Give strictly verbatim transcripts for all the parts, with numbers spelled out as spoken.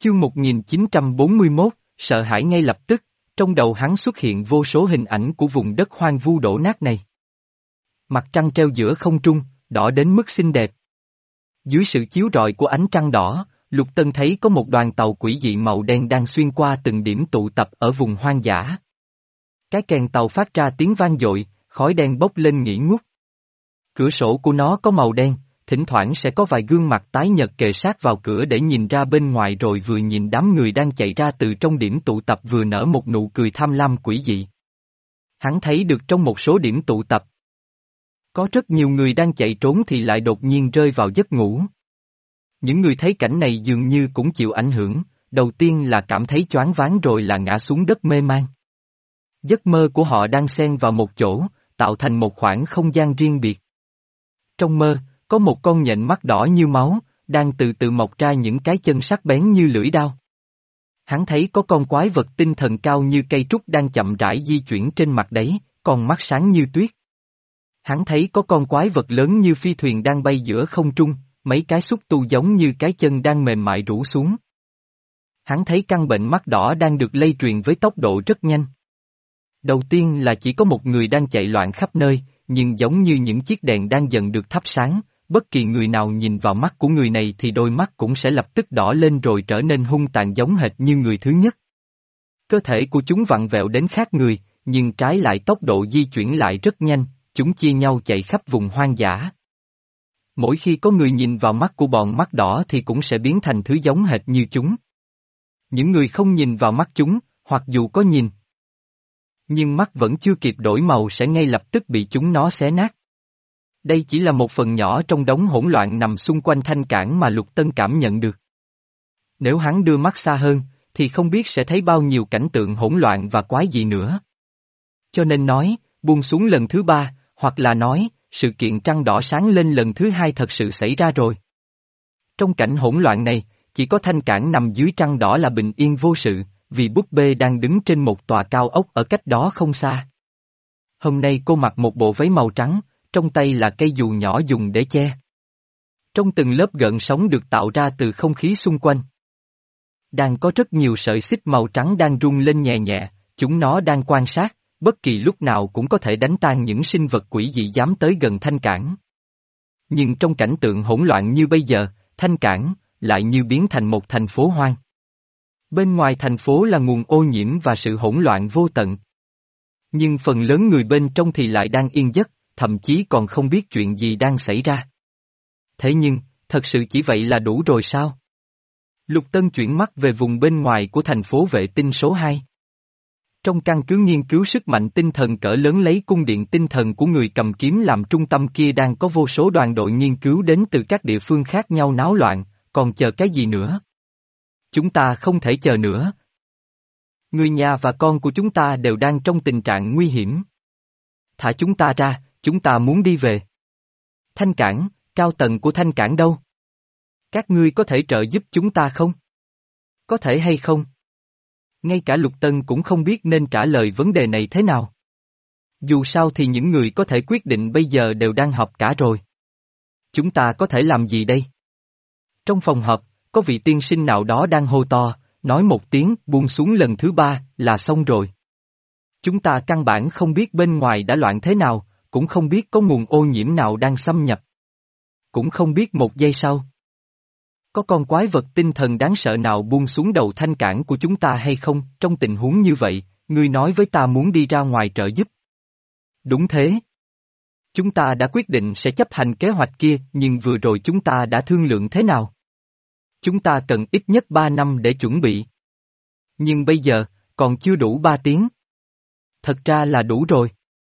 Chương một nghìn chín trăm bốn mươi mốt, sợ hãi ngay lập tức, trong đầu hắn xuất hiện vô số hình ảnh của vùng đất hoang vu đổ nát này. Mặt trăng treo giữa không trung, đỏ đến mức xinh đẹp. Dưới sự chiếu rọi của ánh trăng đỏ, Lục Tân thấy có một đoàn tàu quỷ dị màu đen đang xuyên qua từng điểm tụ tập ở vùng hoang dã. Cái kèn tàu phát ra tiếng vang dội, khói đen bốc lên nghỉ ngút. Cửa sổ của nó có màu đen, thỉnh thoảng sẽ có vài gương mặt tái nhợt kề sát vào cửa để nhìn ra bên ngoài, rồi vừa nhìn đám người đang chạy ra từ trong điểm tụ tập vừa nở một nụ cười tham lam quỷ dị. Hắn thấy được trong một số điểm tụ tập, có rất nhiều người đang chạy trốn thì lại đột nhiên rơi vào giấc ngủ. Những người thấy cảnh này dường như cũng chịu ảnh hưởng, đầu tiên là cảm thấy choáng váng rồi là ngã xuống đất mê man. Giấc mơ của họ đang xen vào một chỗ, tạo thành một khoảng không gian riêng biệt. Trong mơ, có một con nhện mắt đỏ như máu, đang từ từ mọc ra những cái chân sắc bén như lưỡi dao. Hắn thấy có con quái vật tinh thần cao như cây trúc đang chậm rãi di chuyển trên mặt đáy, con mắt sáng như tuyết. Hắn thấy có con quái vật lớn như phi thuyền đang bay giữa không trung, mấy cái xúc tu giống như cái chân đang mềm mại rũ xuống. Hắn thấy căn bệnh mắt đỏ đang được lây truyền với tốc độ rất nhanh. Đầu tiên là chỉ có một người đang chạy loạn khắp nơi, nhưng giống như những chiếc đèn đang dần được thắp sáng, bất kỳ người nào nhìn vào mắt của người này thì đôi mắt cũng sẽ lập tức đỏ lên rồi trở nên hung tàn giống hệt như người thứ nhất. Cơ thể của chúng vặn vẹo đến khác người, nhưng trái lại tốc độ di chuyển lại rất nhanh, chúng chia nhau chạy khắp vùng hoang dã. Mỗi khi có người nhìn vào mắt của bọn mắt đỏ thì cũng sẽ biến thành thứ giống hệt như chúng. Những người không nhìn vào mắt chúng, hoặc dù có nhìn, nhưng mắt vẫn chưa kịp đổi màu sẽ ngay lập tức bị chúng nó xé nát. Đây chỉ là một phần nhỏ trong đống hỗn loạn nằm xung quanh thanh cảng mà Lục Tân cảm nhận được. Nếu hắn đưa mắt xa hơn, thì không biết sẽ thấy bao nhiêu cảnh tượng hỗn loạn và quái dị nữa. Cho nên nói, buông xuống lần thứ ba, hoặc là nói, sự kiện trăng đỏ sáng lên lần thứ hai thật sự xảy ra rồi. Trong cảnh hỗn loạn này, chỉ có thanh cảng nằm dưới trăng đỏ là bình yên vô sự, vì búp bê đang đứng trên một tòa cao ốc ở cách đó không xa. Hôm nay cô mặc một bộ váy màu trắng, trong tay là cây dù nhỏ dùng để che. Trong từng lớp gợn sóng được tạo ra từ không khí xung quanh, đang có rất nhiều sợi xích màu trắng đang rung lên nhẹ nhẹ, chúng nó đang quan sát, bất kỳ lúc nào cũng có thể đánh tan những sinh vật quỷ dị dám tới gần thanh cảng. Nhưng trong cảnh tượng hỗn loạn như bây giờ, thanh cảng lại như biến thành một thành phố hoang. Bên ngoài thành phố là nguồn ô nhiễm và sự hỗn loạn vô tận. Nhưng phần lớn người bên trong thì lại đang yên giấc, thậm chí còn không biết chuyện gì đang xảy ra. Thế nhưng, thật sự chỉ vậy là đủ rồi sao? Lục Tân chuyển mắt về vùng bên ngoài của thành phố vệ tinh số hai. Trong căn cứ nghiên cứu sức mạnh tinh thần cỡ lớn lấy cung điện tinh thần của người cầm kiếm làm trung tâm kia đang có vô số đoàn đội nghiên cứu đến từ các địa phương khác nhau náo loạn, còn chờ cái gì nữa? Chúng ta không thể chờ nữa. Người nhà và con của chúng ta đều đang trong tình trạng nguy hiểm. Thả chúng ta ra, chúng ta muốn đi về. Thanh cảng, cao tầng của thanh cảng đâu? Các ngươi có thể trợ giúp chúng ta không? Có thể hay không? Ngay cả Lục Tân cũng không biết nên trả lời vấn đề này thế nào. Dù sao thì những người có thể quyết định bây giờ đều đang họp cả rồi. Chúng ta có thể làm gì đây? Trong phòng họp, có vị tiên sinh nào đó đang hô to, nói một tiếng buông xuống lần thứ ba là xong rồi. Chúng ta căn bản không biết bên ngoài đã loạn thế nào, cũng không biết có nguồn ô nhiễm nào đang xâm nhập. Cũng không biết một giây sau, có con quái vật tinh thần đáng sợ nào buông xuống đầu thanh cảng của chúng ta hay không? Trong tình huống như vậy, ngươi nói với ta muốn đi ra ngoài trợ giúp. Đúng thế. Chúng ta đã quyết định sẽ chấp hành kế hoạch kia, nhưng vừa rồi chúng ta đã thương lượng thế nào? Chúng ta cần ít nhất ba năm để chuẩn bị. Nhưng bây giờ, còn chưa đủ ba tiếng. Thật ra là đủ rồi.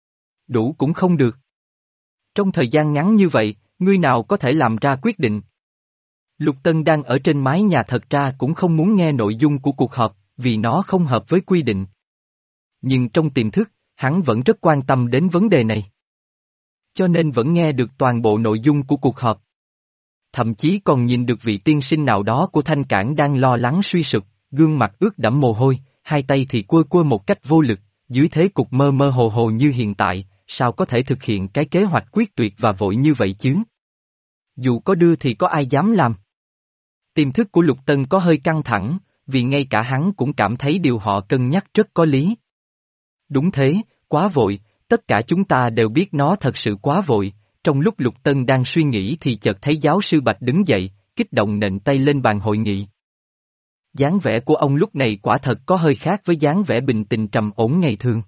Đủ cũng không được. Trong thời gian ngắn như vậy, ngươi nào có thể làm ra quyết định? Lục Tân đang ở trên mái nhà thật ra cũng không muốn nghe nội dung của cuộc họp, vì nó không hợp với quy định. Nhưng trong tiềm thức, hắn vẫn rất quan tâm đến vấn đề này. Cho nên vẫn nghe được toàn bộ nội dung của cuộc họp. Thậm chí còn nhìn được vị tiên sinh nào đó của thanh cảng đang lo lắng suy sụp, gương mặt ướt đẫm mồ hôi, hai tay thì quơ quơ một cách vô lực, dưới thế cục mơ mơ hồ hồ như hiện tại, sao có thể thực hiện cái kế hoạch quyết tuyệt và vội như vậy chứ? Dù có đưa thì có ai dám làm? Tiềm thức của Lục Tân có hơi căng thẳng, vì ngay cả hắn cũng cảm thấy điều họ cân nhắc rất có lý. Đúng thế, quá vội, tất cả chúng ta đều biết nó thật sự quá vội. Trong lúc Lục Tân đang suy nghĩ thì chợt thấy giáo sư Bạch đứng dậy, kích động nện tay lên bàn hội nghị. Dáng vẻ của ông lúc này quả thật có hơi khác với dáng vẻ bình tĩnh trầm ổn ngày thường.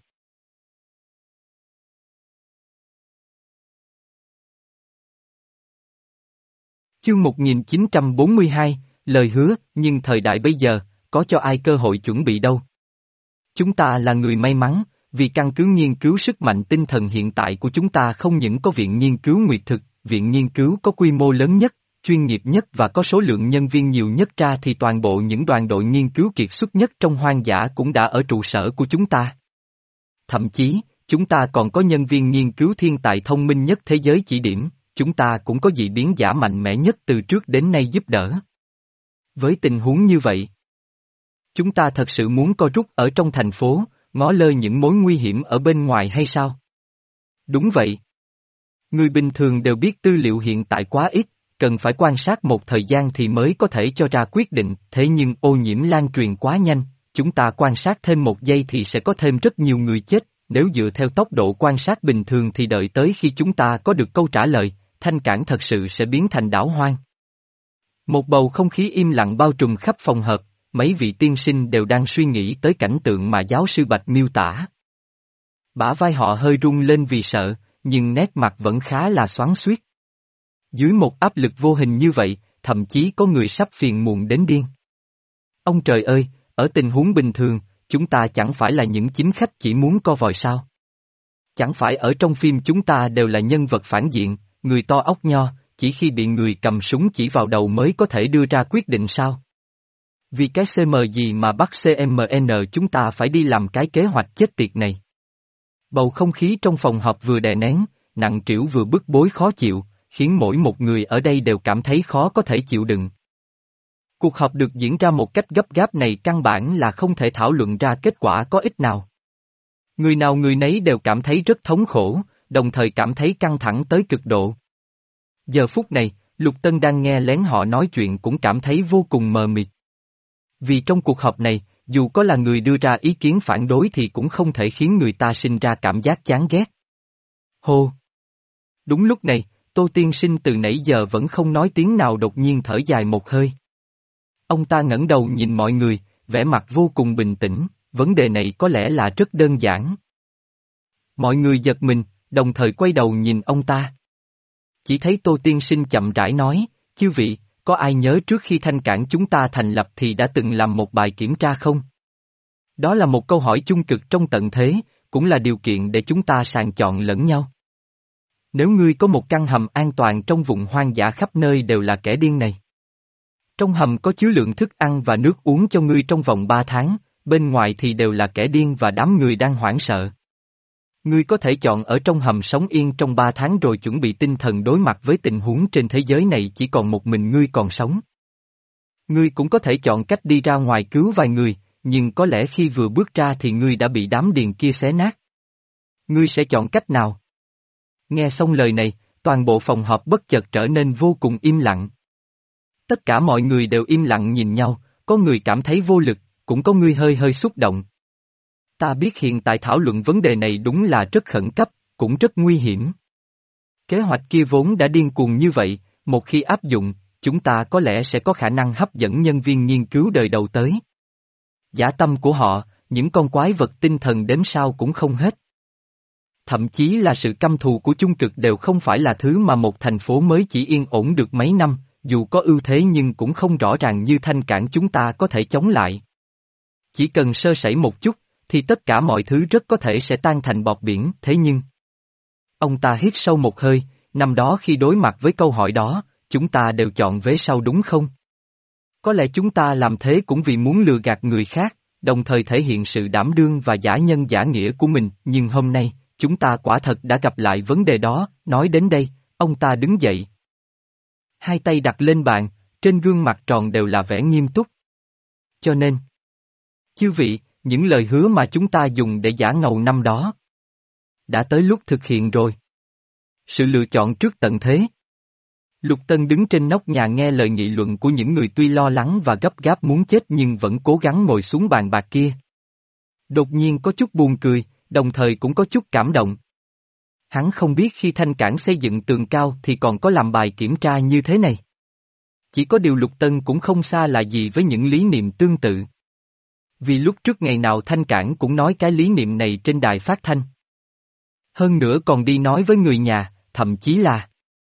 Chương một nghìn chín trăm bốn mươi hai, lời hứa, nhưng thời đại bây giờ, có cho ai cơ hội chuẩn bị đâu. Chúng ta là người may mắn, vì căn cứ nghiên cứu sức mạnh tinh thần hiện tại của chúng ta không những có viện nghiên cứu nguyệt thực, viện nghiên cứu có quy mô lớn nhất, chuyên nghiệp nhất và có số lượng nhân viên nhiều nhất ra thì toàn bộ những đoàn đội nghiên cứu kiệt xuất nhất trong hoang dã cũng đã ở trụ sở của chúng ta. Thậm chí, chúng ta còn có nhân viên nghiên cứu thiên tài thông minh nhất thế giới chỉ điểm, chúng ta cũng có dị biến giả mạnh mẽ nhất từ trước đến nay giúp đỡ. Với tình huống như vậy, chúng ta thật sự muốn co rút ở trong thành phố, ngó lơ những mối nguy hiểm ở bên ngoài hay sao? Đúng vậy. Người bình thường đều biết tư liệu hiện tại quá ít, cần phải quan sát một thời gian thì mới có thể cho ra quyết định, thế nhưng ô nhiễm lan truyền quá nhanh, chúng ta quan sát thêm một giây thì sẽ có thêm rất nhiều người chết, nếu dựa theo tốc độ quan sát bình thường thì đợi tới khi chúng ta có được câu trả lời, Thanh Cảng thật sự sẽ biến thành đảo hoang. Một bầu không khí im lặng bao trùm khắp phòng họp, mấy vị tiên sinh đều đang suy nghĩ tới cảnh tượng mà giáo sư Bạch miêu tả. Bả vai họ hơi rung lên vì sợ, nhưng nét mặt vẫn khá là xoắn xuýt. Dưới một áp lực vô hình như vậy, thậm chí có người sắp phiền muộn đến điên. Ông trời ơi, ở tình huống bình thường, chúng ta chẳng phải là những chính khách chỉ muốn co vòi sao? Chẳng phải ở trong phim chúng ta đều là nhân vật phản diện, người to óc nho, chỉ khi bị người cầm súng chỉ vào đầu mới có thể đưa ra quyết định sao? Vì cái xê em gì mà bắt xê em en chúng ta phải đi làm cái kế hoạch chết tiệt này. Bầu không khí trong phòng họp vừa đè nén, nặng trĩu vừa bức bối khó chịu, khiến mỗi một người ở đây đều cảm thấy khó có thể chịu đựng. Cuộc họp được diễn ra một cách gấp gáp này căn bản là không thể thảo luận ra kết quả có ích nào. Người nào người nấy đều cảm thấy rất thống khổ, đồng thời cảm thấy căng thẳng tới cực độ. Giờ phút này, Lục Tân đang nghe lén họ nói chuyện cũng cảm thấy vô cùng mờ mịt. Vì trong cuộc họp này, dù có là người đưa ra ý kiến phản đối thì cũng không thể khiến người ta sinh ra cảm giác chán ghét. Hô! Đúng lúc này, Tô Tiên Sinh từ nãy giờ vẫn không nói tiếng nào đột nhiên thở dài một hơi. Ông ta ngẩng đầu nhìn mọi người, vẻ mặt vô cùng bình tĩnh, vấn đề này có lẽ là rất đơn giản. Mọi người giật mình, đồng thời quay đầu nhìn ông ta. Chỉ thấy Tô Tiên Sinh chậm rãi nói, chư vị, có ai nhớ trước khi Thanh Cảng chúng ta thành lập thì đã từng làm một bài kiểm tra không? Đó là một câu hỏi chung cực trong tận thế, cũng là điều kiện để chúng ta sàng chọn lẫn nhau. Nếu ngươi có một căn hầm an toàn trong vùng hoang dã khắp nơi đều là kẻ điên này. Trong hầm có chứa lượng thức ăn và nước uống cho ngươi trong vòng ba tháng, bên ngoài thì đều là kẻ điên và đám người đang hoảng sợ. Ngươi có thể chọn ở trong hầm sống yên trong ba tháng rồi chuẩn bị tinh thần đối mặt với tình huống trên thế giới này chỉ còn một mình ngươi còn sống. Ngươi cũng có thể chọn cách đi ra ngoài cứu vài người, nhưng có lẽ khi vừa bước ra thì ngươi đã bị đám điền kia xé nát. Ngươi sẽ chọn cách nào? Nghe xong lời này, toàn bộ phòng họp bất chợt trở nên vô cùng im lặng. Tất cả mọi người đều im lặng nhìn nhau, có người cảm thấy vô lực, cũng có người hơi hơi xúc động. Ta biết hiện tại thảo luận vấn đề này đúng là rất khẩn cấp, cũng rất nguy hiểm. Kế hoạch kia vốn đã điên cuồng như vậy, một khi áp dụng, chúng ta có lẽ sẽ có khả năng hấp dẫn nhân viên nghiên cứu đời đầu tới. Dã tâm của họ, những con quái vật tinh thần đếm sao cũng không hết. Thậm chí là sự căm thù của chung cực đều không phải là thứ mà một thành phố mới chỉ yên ổn được mấy năm, dù có ưu thế nhưng cũng không rõ ràng như Thanh Cảng chúng ta có thể chống lại. Chỉ cần sơ sẩy một chút, thì tất cả mọi thứ rất có thể sẽ tan thành bọt biển, thế nhưng... Ông ta hít sâu một hơi, năm đó khi đối mặt với câu hỏi đó, chúng ta đều chọn vế sau đúng không? Có lẽ chúng ta làm thế cũng vì muốn lừa gạt người khác, đồng thời thể hiện sự đảm đương và giả nhân giả nghĩa của mình, nhưng hôm nay, chúng ta quả thật đã gặp lại vấn đề đó, nói đến đây, ông ta đứng dậy. Hai tay đặt lên bàn, trên gương mặt tròn đều là vẻ nghiêm túc. Cho nên, chư vị, những lời hứa mà chúng ta dùng để giả ngầu năm đó, đã tới lúc thực hiện rồi. Sự lựa chọn trước tận thế. Lục Tân đứng trên nóc nhà nghe lời nghị luận của những người tuy lo lắng và gấp gáp muốn chết nhưng vẫn cố gắng ngồi xuống bàn bạc kia. Đột nhiên có chút buồn cười, đồng thời cũng có chút cảm động. Hắn không biết khi Thanh Cảng xây dựng tường cao thì còn có làm bài kiểm tra như thế này. Chỉ có điều Lục Tân cũng không xa lạ gì với những lý niệm tương tự. Vì lúc trước ngày nào Thanh Cảng cũng nói cái lý niệm này trên đài phát thanh. Hơn nữa còn đi nói với người nhà, thậm chí là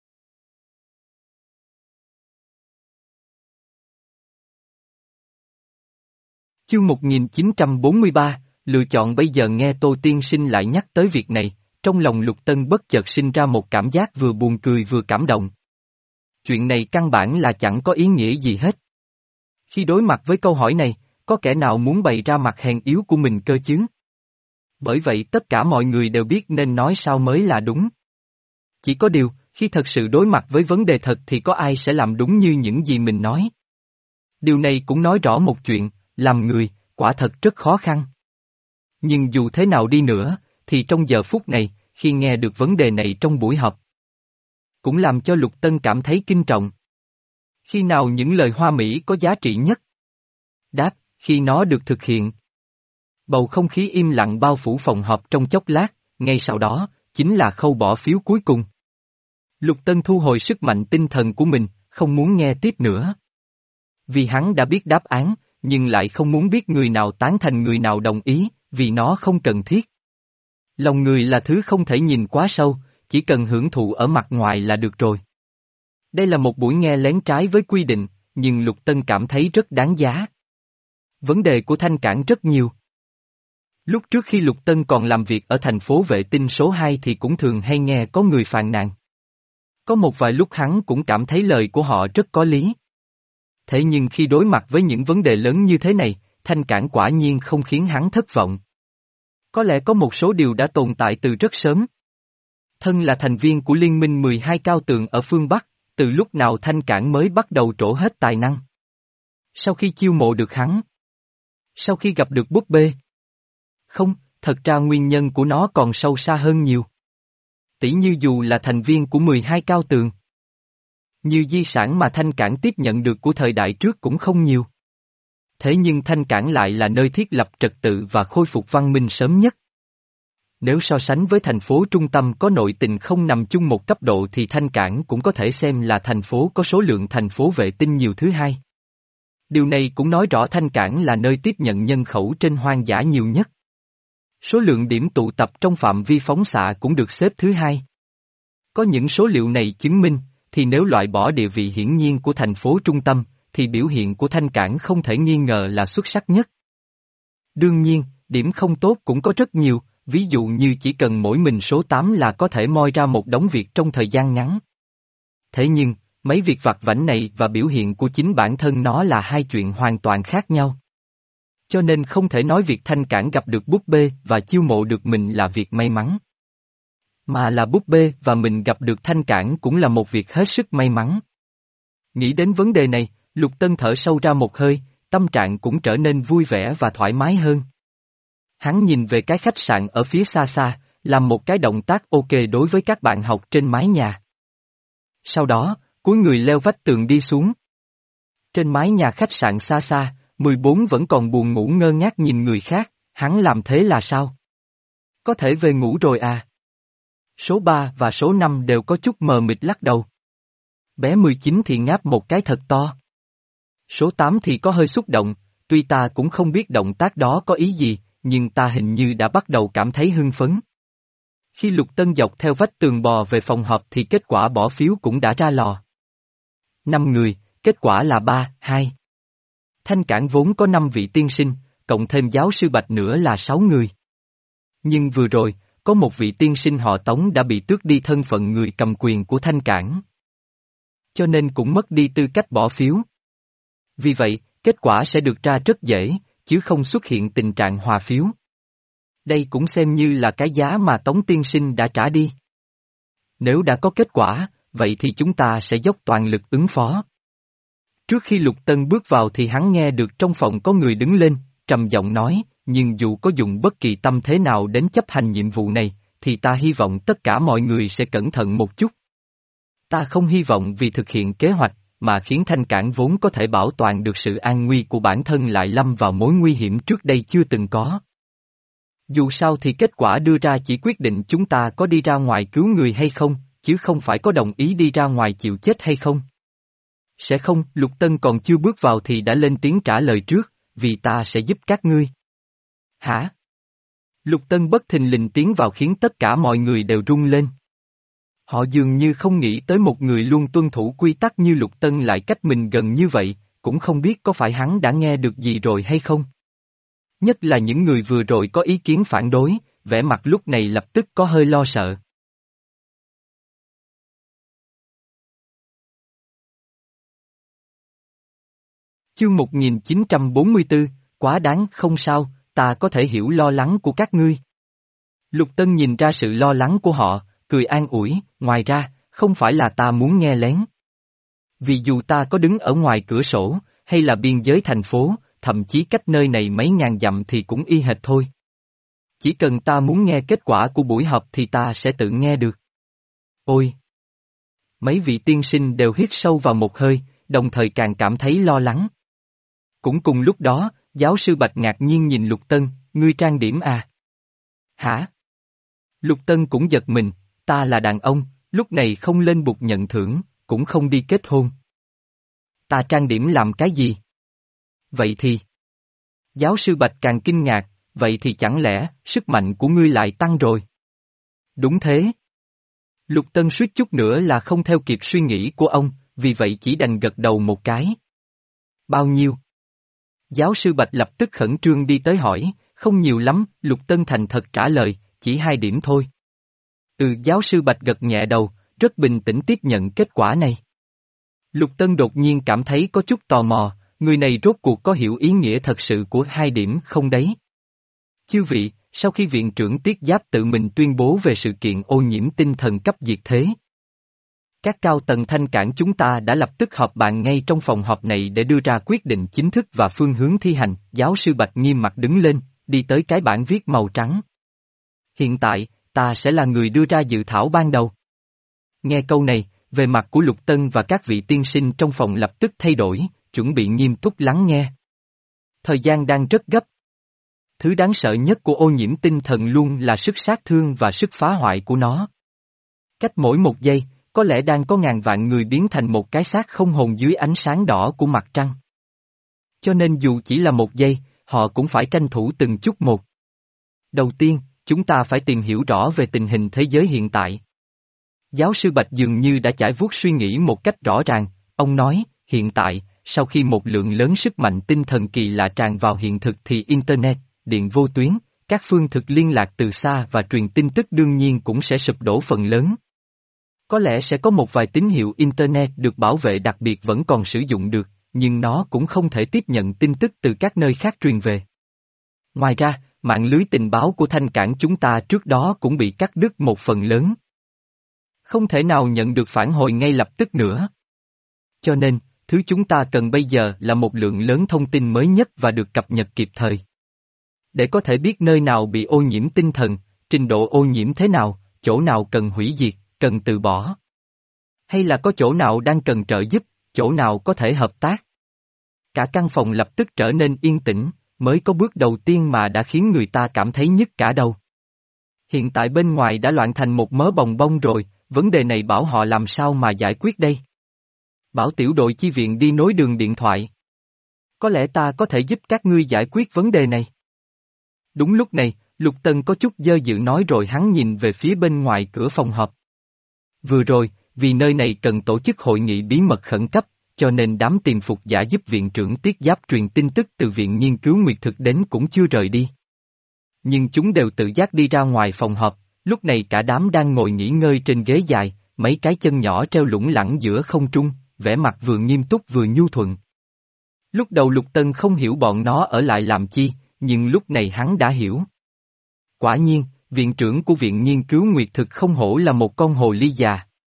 Chương một nghìn chín trăm bốn mươi ba, lựa chọn bây giờ nghe Tô Tiên Sinh lại nhắc tới việc này, trong lòng Lục Tân bất chợt sinh ra một cảm giác vừa buồn cười vừa cảm động. Chuyện này căn bản là chẳng có ý nghĩa gì hết. Khi đối mặt với câu hỏi này, có kẻ nào muốn bày ra mặt hèn yếu của mình cơ chứ? Bởi vậy tất cả mọi người đều biết nên nói sao mới là đúng. Chỉ có điều, khi thật sự đối mặt với vấn đề thật thì có ai sẽ làm đúng như những gì mình nói. Điều này cũng nói rõ một chuyện, làm người, quả thật rất khó khăn. Nhưng dù thế nào đi nữa, thì trong giờ phút này, khi nghe được vấn đề này trong buổi họp, cũng làm cho Lục Tân cảm thấy kinh trọng. Khi nào những lời hoa mỹ có giá trị nhất? Đáp, khi nó được thực hiện. Bầu không khí im lặng bao phủ phòng họp trong chốc lát, ngay sau đó, chính là khâu bỏ phiếu cuối cùng. Lục Tân thu hồi sức mạnh tinh thần của mình, không muốn nghe tiếp nữa. Vì hắn đã biết đáp án, nhưng lại không muốn biết người nào tán thành người nào đồng ý, vì nó không cần thiết. Lòng người là thứ không thể nhìn quá sâu, chỉ cần hưởng thụ ở mặt ngoài là được rồi. Đây là một buổi nghe lén trái với quy định, nhưng Lục Tân cảm thấy rất đáng giá. Vấn đề của Thanh Cảng rất nhiều. Lúc trước khi Lục Tân còn làm việc ở thành phố vệ tinh số hai thì cũng thường hay nghe có người phàn nàn. Có một vài lúc hắn cũng cảm thấy lời của họ rất có lý. Thế nhưng khi đối mặt với những vấn đề lớn như thế này, Thanh Cảng quả nhiên không khiến hắn thất vọng. Có lẽ có một số điều đã tồn tại từ rất sớm. Thân là thành viên của Liên minh mười hai cao tường ở phương Bắc, từ lúc nào Thanh Cảng mới bắt đầu trổ hết tài năng? Sau khi chiêu mộ được hắn? Sau khi gặp được búp bê? Không, thật ra nguyên nhân của nó còn sâu xa hơn nhiều. Tỷ như dù là thành viên của mười hai cao tường, như di sản mà Thanh Cảng tiếp nhận được của thời đại trước cũng không nhiều. Thế nhưng Thanh Cảng lại là nơi thiết lập trật tự và khôi phục văn minh sớm nhất. Nếu so sánh với thành phố trung tâm có nội tình không nằm chung một cấp độ thì Thanh Cảng cũng có thể xem là thành phố có số lượng thành phố vệ tinh nhiều thứ hai. Điều này cũng nói rõ Thanh Cảng là nơi tiếp nhận nhân khẩu trên hoang dã nhiều nhất. Số lượng điểm tụ tập trong phạm vi phóng xạ cũng được xếp thứ hai. Có những số liệu này chứng minh, thì nếu loại bỏ địa vị hiển nhiên của thành phố trung tâm, thì biểu hiện của Thanh Cảng không thể nghi ngờ là xuất sắc nhất. Đương nhiên, điểm không tốt cũng có rất nhiều, ví dụ như chỉ cần mỗi mình số tám là có thể moi ra một đống việc trong thời gian ngắn. Thế nhưng, mấy việc vặt vãnh này và biểu hiện của chính bản thân nó là hai chuyện hoàn toàn khác nhau. Cho nên không thể nói việc Thanh Cảng gặp được búp bê và chiêu mộ được mình là việc may mắn. Mà là búp bê và mình gặp được Thanh Cảng cũng là một việc hết sức may mắn. Nghĩ đến vấn đề này, Lục Tân thở sâu ra một hơi, tâm trạng cũng trở nên vui vẻ và thoải mái hơn. Hắn nhìn về cái khách sạn ở phía xa xa, làm một cái động tác ok đối với các bạn học trên mái nhà. Sau đó, cúi người leo vách tường đi xuống. Trên mái nhà khách sạn xa xa, mười bốn vẫn còn buồn ngủ ngơ ngác nhìn người khác, hắn làm thế là sao? Có thể về ngủ rồi à? Số ba và số năm đều có chút mờ mịt lắc đầu. Bé mười chín thì ngáp một cái thật to. Số tám thì có hơi xúc động, tuy ta cũng không biết động tác đó có ý gì, nhưng ta hình như đã bắt đầu cảm thấy hưng phấn. Khi Lục Tân dọc theo vách tường bò về phòng họp thì kết quả bỏ phiếu cũng đã ra lò. Năm người, kết quả là ba, hai. Thanh Cảng vốn có năm vị tiên sinh, cộng thêm giáo sư Bạch nữa là sáu người. Nhưng vừa rồi, có một vị tiên sinh họ Tống đã bị tước đi thân phận người cầm quyền của Thanh Cảng. Cho nên cũng mất đi tư cách bỏ phiếu. Vì vậy, kết quả sẽ được ra rất dễ, chứ không xuất hiện tình trạng hòa phiếu. Đây cũng xem như là cái giá mà Tống tiên sinh đã trả đi. Nếu đã có kết quả, vậy thì chúng ta sẽ dốc toàn lực ứng phó. Trước khi Lục Tân bước vào thì hắn nghe được trong phòng có người đứng lên, trầm giọng nói, nhưng dù có dùng bất kỳ tâm thế nào đến chấp hành nhiệm vụ này, thì ta hy vọng tất cả mọi người sẽ cẩn thận một chút. Ta không hy vọng vì thực hiện kế hoạch, mà khiến Thanh Cảng vốn có thể bảo toàn được sự an nguy của bản thân lại lâm vào mối nguy hiểm trước đây chưa từng có. Dù sao thì kết quả đưa ra chỉ quyết định chúng ta có đi ra ngoài cứu người hay không, chứ không phải có đồng ý đi ra ngoài chịu chết hay không. Sẽ không, Lục Tân còn chưa bước vào thì đã lên tiếng trả lời trước, vì ta sẽ giúp các ngươi. Hả? Lục Tân bất thình lình tiến vào khiến tất cả mọi người đều rung lên. Họ dường như không nghĩ tới một người luôn tuân thủ quy tắc như Lục Tân lại cách mình gần như vậy, cũng không biết có phải hắn đã nghe được gì rồi hay không. Nhất là những người vừa rồi có ý kiến phản đối, vẻ mặt lúc này lập tức có hơi lo sợ. Chương một nghìn chín trăm bốn mươi tư, quá đáng, không sao, ta có thể hiểu lo lắng của các ngươi. Lục Tân nhìn ra sự lo lắng của họ, cười an ủi, ngoài ra, không phải là ta muốn nghe lén. Vì dù ta có đứng ở ngoài cửa sổ, hay là biên giới thành phố, thậm chí cách nơi này mấy ngàn dặm thì cũng y hệt thôi. Chỉ cần ta muốn nghe kết quả của buổi họp thì ta sẽ tự nghe được. Ôi! Mấy vị tiên sinh đều hít sâu vào một hơi, đồng thời càng cảm thấy lo lắng. Cũng cùng lúc đó, giáo sư Bạch ngạc nhiên nhìn Lục Tân, ngươi trang điểm à? Hả? Lục Tân cũng giật mình, ta là đàn ông, lúc này không lên bục nhận thưởng, cũng không đi kết hôn. Ta trang điểm làm cái gì? Vậy thì... Giáo sư Bạch càng kinh ngạc, vậy thì chẳng lẽ, sức mạnh của ngươi lại tăng rồi? Đúng thế. Lục Tân suýt chút nữa là không theo kịp suy nghĩ của ông, vì vậy chỉ đành gật đầu một cái. Bao nhiêu? Giáo sư Bạch lập tức khẩn trương đi tới hỏi, không nhiều lắm, Lục Tân thành thật trả lời, chỉ hai điểm thôi. Ừ, giáo sư Bạch gật nhẹ đầu, rất bình tĩnh tiếp nhận kết quả này. Lục Tân đột nhiên cảm thấy có chút tò mò, người này rốt cuộc có hiểu ý nghĩa thật sự của hai điểm không đấy? Chư vị, sau khi viện trưởng Tiết Giáp tự mình tuyên bố về sự kiện ô nhiễm tinh thần cấp diệt thế, các cao tầng Thanh Cảng chúng ta đã lập tức họp bàn ngay trong phòng họp này để đưa ra quyết định chính thức và phương hướng thi hành. Giáo sư Bạch nghiêm mặt đứng lên, đi tới cái bảng viết màu trắng. Hiện tại, ta sẽ là người đưa ra dự thảo ban đầu. Nghe câu này, về mặt của Lục Tân và các vị tiên sinh trong phòng lập tức thay đổi, chuẩn bị nghiêm túc lắng nghe. Thời gian đang rất gấp. Thứ đáng sợ nhất của ô nhiễm tinh thần luôn là sức sát thương và sức phá hoại của nó. Cách mỗi một giây, có lẽ đang có ngàn vạn người biến thành một cái xác không hồn dưới ánh sáng đỏ của mặt trăng. Cho nên dù chỉ là một giây, họ cũng phải tranh thủ từng chút một. Đầu tiên, chúng ta phải tìm hiểu rõ về tình hình thế giới hiện tại. Giáo sư Bạch dường như đã trải vuốt suy nghĩ một cách rõ ràng, ông nói, hiện tại, sau khi một lượng lớn sức mạnh tinh thần kỳ lạ tràn vào hiện thực thì Internet, điện vô tuyến, các phương thực liên lạc từ xa và truyền tin tức đương nhiên cũng sẽ sụp đổ phần lớn. Có lẽ sẽ có một vài tín hiệu Internet được bảo vệ đặc biệt vẫn còn sử dụng được, nhưng nó cũng không thể tiếp nhận tin tức từ các nơi khác truyền về. Ngoài ra, mạng lưới tình báo của Thanh Cảng chúng ta trước đó cũng bị cắt đứt một phần lớn. Không thể nào nhận được phản hồi ngay lập tức nữa. Cho nên, thứ chúng ta cần bây giờ là một lượng lớn thông tin mới nhất và được cập nhật kịp thời. Để có thể biết nơi nào bị ô nhiễm tinh thần, trình độ ô nhiễm thế nào, chỗ nào cần hủy diệt, cần từ bỏ. Hay là có chỗ nào đang cần trợ giúp, chỗ nào có thể hợp tác. Cả căn phòng lập tức trở nên yên tĩnh, mới có bước đầu tiên mà đã khiến người ta cảm thấy nhức cả đầu. Hiện tại bên ngoài đã loạn thành một mớ bòng bong rồi, vấn đề này bảo họ làm sao mà giải quyết đây? Bảo tiểu đội chi viện đi nối đường điện thoại. Có lẽ ta có thể giúp các ngươi giải quyết vấn đề này. Đúng lúc này, Lục Tân có chút dơ dự nói rồi hắn nhìn về phía bên ngoài cửa phòng họp. Vừa rồi, vì nơi này cần tổ chức hội nghị bí mật khẩn cấp, cho nên đám tiềm phục giả giúp viện trưởng Tiết Giáp truyền tin tức từ viện nghiên cứu nguyệt thực đến cũng chưa rời đi. Nhưng chúng đều tự giác đi ra ngoài phòng họp, lúc này cả đám đang ngồi nghỉ ngơi trên ghế dài, mấy cái chân nhỏ treo lủng lẳng giữa không trung, vẻ mặt vừa nghiêm túc vừa nhu thuận. Lúc đầu Lục Tân không hiểu bọn nó ở lại làm chi, nhưng lúc này hắn đã hiểu. Quả nhiên, viện trưởng của viện nghiên cứu nguyệt thực không hổ là một con hồ ly già.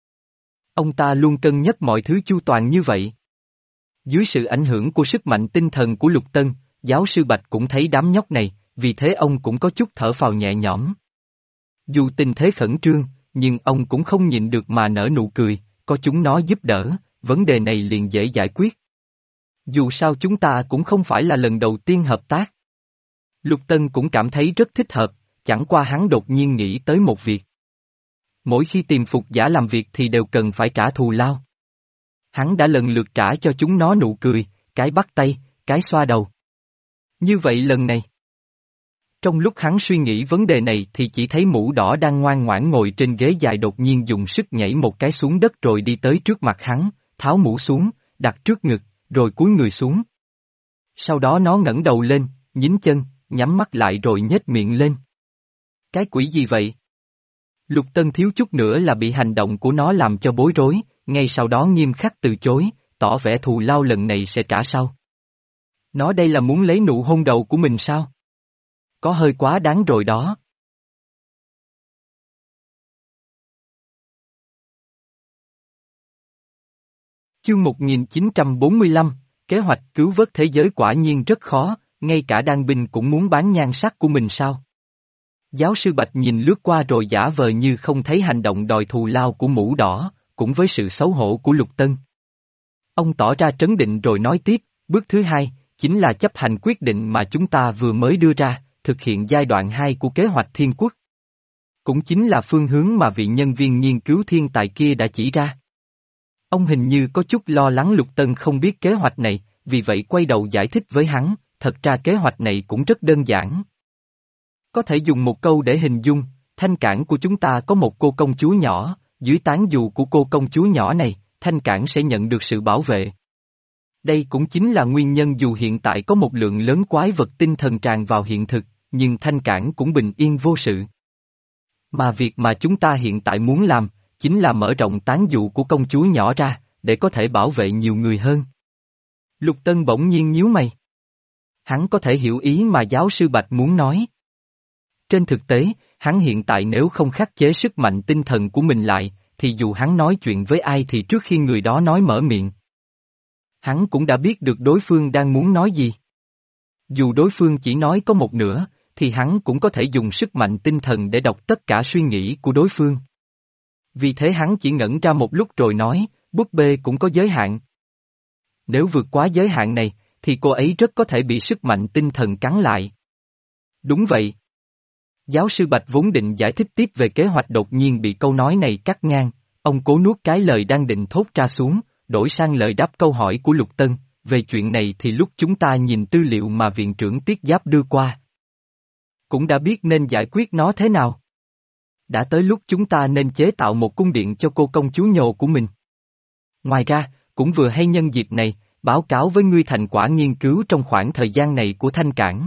Ông ta luôn cân nhắc mọi thứ chu toàn như vậy. Dưới sự ảnh hưởng của sức mạnh tinh thần của Lục Tân, giáo sư Bạch cũng thấy đám nhóc này, vì thế ông cũng có chút thở phào nhẹ nhõm. Dù tình thế khẩn trương, nhưng ông cũng không nhịn được mà nở nụ cười, có chúng nó giúp đỡ, vấn đề này liền dễ giải quyết. Dù sao chúng ta cũng không phải là lần đầu tiên hợp tác. Lục Tân cũng cảm thấy rất thích hợp, chẳng qua hắn đột nhiên nghĩ tới một việc. Mỗi khi tìm phục giả làm việc thì đều cần phải trả thù lao. Hắn đã lần lượt trả cho chúng nó nụ cười, cái bắt tay, cái xoa đầu. Như vậy lần này. Trong lúc hắn suy nghĩ vấn đề này thì chỉ thấy mũ đỏ đang ngoan ngoãn ngồi trên ghế dài đột nhiên dùng sức nhảy một cái xuống đất rồi đi tới trước mặt hắn, tháo mũ xuống, đặt trước ngực, rồi cúi người xuống. Sau đó nó ngẩng đầu lên, nhín chân, nhắm mắt lại rồi nhếch miệng lên. Cái quỷ gì vậy? Lục Tân thiếu chút nữa là bị hành động của nó làm cho bối rối, ngay sau đó nghiêm khắc từ chối, tỏ vẻ thù lao lần này sẽ trả sau. Nó đây là muốn lấy nụ hôn đầu của mình sao? Có hơi quá đáng rồi đó. Chương một nghìn chín trăm bốn mươi lăm, kế hoạch cứu vớt thế giới quả nhiên rất khó, ngay cả đan binh cũng muốn bán nhan sắc của mình sao? Giáo sư Bạch nhìn lướt qua rồi giả vờ như không thấy hành động đòi thù lao của mũ đỏ, cũng với sự xấu hổ của Lục Tân. Ông tỏ ra trấn định rồi nói tiếp, bước thứ hai, chính là chấp hành quyết định mà chúng ta vừa mới đưa ra, thực hiện giai đoạn hai của kế hoạch thiên quốc. Cũng chính là phương hướng mà vị nhân viên nghiên cứu thiên tài kia đã chỉ ra. Ông hình như có chút lo lắng Lục Tân không biết kế hoạch này, vì vậy quay đầu giải thích với hắn, thật ra kế hoạch này cũng rất đơn giản. Có thể dùng một câu để hình dung, thanh cảng của chúng ta có một cô công chúa nhỏ, dưới tán dù của cô công chúa nhỏ này, thanh cảng sẽ nhận được sự bảo vệ. Đây cũng chính là nguyên nhân dù hiện tại có một lượng lớn quái vật tinh thần tràn vào hiện thực, nhưng thanh cảng cũng bình yên vô sự. Mà việc mà chúng ta hiện tại muốn làm, chính là mở rộng tán dụ của công chúa nhỏ ra, để có thể bảo vệ nhiều người hơn. Lục Tân bỗng nhiên nhíu mày. Hắn có thể hiểu ý mà giáo sư Bạch muốn nói. Trên thực tế, hắn hiện tại nếu không khắc chế sức mạnh tinh thần của mình lại, thì dù hắn nói chuyện với ai thì trước khi người đó nói mở miệng, hắn cũng đã biết được đối phương đang muốn nói gì. Dù đối phương chỉ nói có một nửa, thì hắn cũng có thể dùng sức mạnh tinh thần để đọc tất cả suy nghĩ của đối phương. Vì thế hắn chỉ ngẩn ra một lúc rồi nói, búp bê cũng có giới hạn. Nếu vượt quá giới hạn này, thì cô ấy rất có thể bị sức mạnh tinh thần cắn lại. Đúng vậy. Giáo sư Bạch vốn định giải thích tiếp về kế hoạch đột nhiên bị câu nói này cắt ngang, ông cố nuốt cái lời đang định thốt ra xuống, đổi sang lời đáp câu hỏi của Lục Tân, về chuyện này thì lúc chúng ta nhìn tư liệu mà viện trưởng Tiết Giáp đưa qua, cũng đã biết nên giải quyết nó thế nào. Đã tới lúc chúng ta nên chế tạo một cung điện cho cô công chúa nhồ của mình. Ngoài ra, cũng vừa hay nhân dịp này, báo cáo với ngươi thành quả nghiên cứu trong khoảng thời gian này của Thanh Cảng.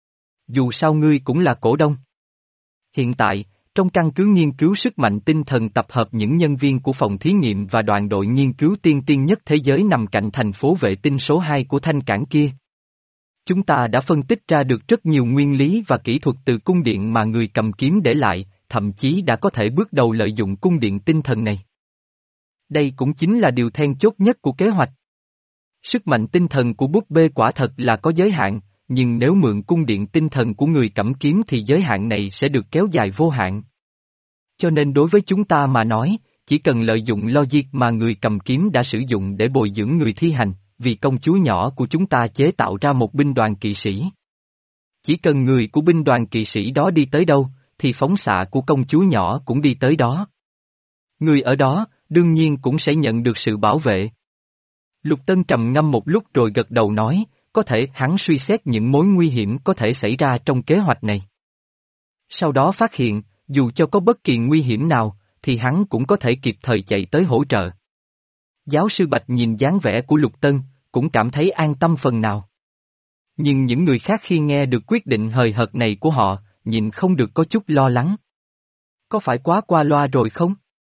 Dù sao ngươi cũng là cổ đông. Hiện tại, trong căn cứ nghiên cứu sức mạnh tinh thần tập hợp những nhân viên của phòng thí nghiệm và đoàn đội nghiên cứu tiên tiên nhất thế giới nằm cạnh thành phố vệ tinh số hai của Thanh Cảng kia. Chúng ta đã phân tích ra được rất nhiều nguyên lý và kỹ thuật từ cung điện mà người cầm kiếm để lại, thậm chí đã có thể bước đầu lợi dụng cung điện tinh thần này. Đây cũng chính là điều then chốt nhất của kế hoạch. Sức mạnh tinh thần của búp bê quả thật là có giới hạn, nhưng nếu mượn cung điện tinh thần của người cầm kiếm thì giới hạn này sẽ được kéo dài vô hạn. Cho nên đối với chúng ta mà nói, chỉ cần lợi dụng logic mà người cầm kiếm đã sử dụng để bồi dưỡng người thi hành, vì công chúa nhỏ của chúng ta chế tạo ra một binh đoàn kỵ sĩ. Chỉ cần người của binh đoàn kỵ sĩ đó đi tới đâu, thì phóng xạ của công chúa nhỏ cũng đi tới đó. Người ở đó, đương nhiên cũng sẽ nhận được sự bảo vệ. Lục Tân trầm ngâm một lúc rồi gật đầu nói, có thể hắn suy xét những mối nguy hiểm có thể xảy ra trong kế hoạch này. Sau đó phát hiện, dù cho có bất kỳ nguy hiểm nào, thì hắn cũng có thể kịp thời chạy tới hỗ trợ. Giáo sư Bạch nhìn dáng vẻ của Lục Tân, cũng cảm thấy an tâm phần nào. Nhưng những người khác khi nghe được quyết định hời hợt này của họ, nhìn không được có chút lo lắng. Có phải quá qua loa rồi không?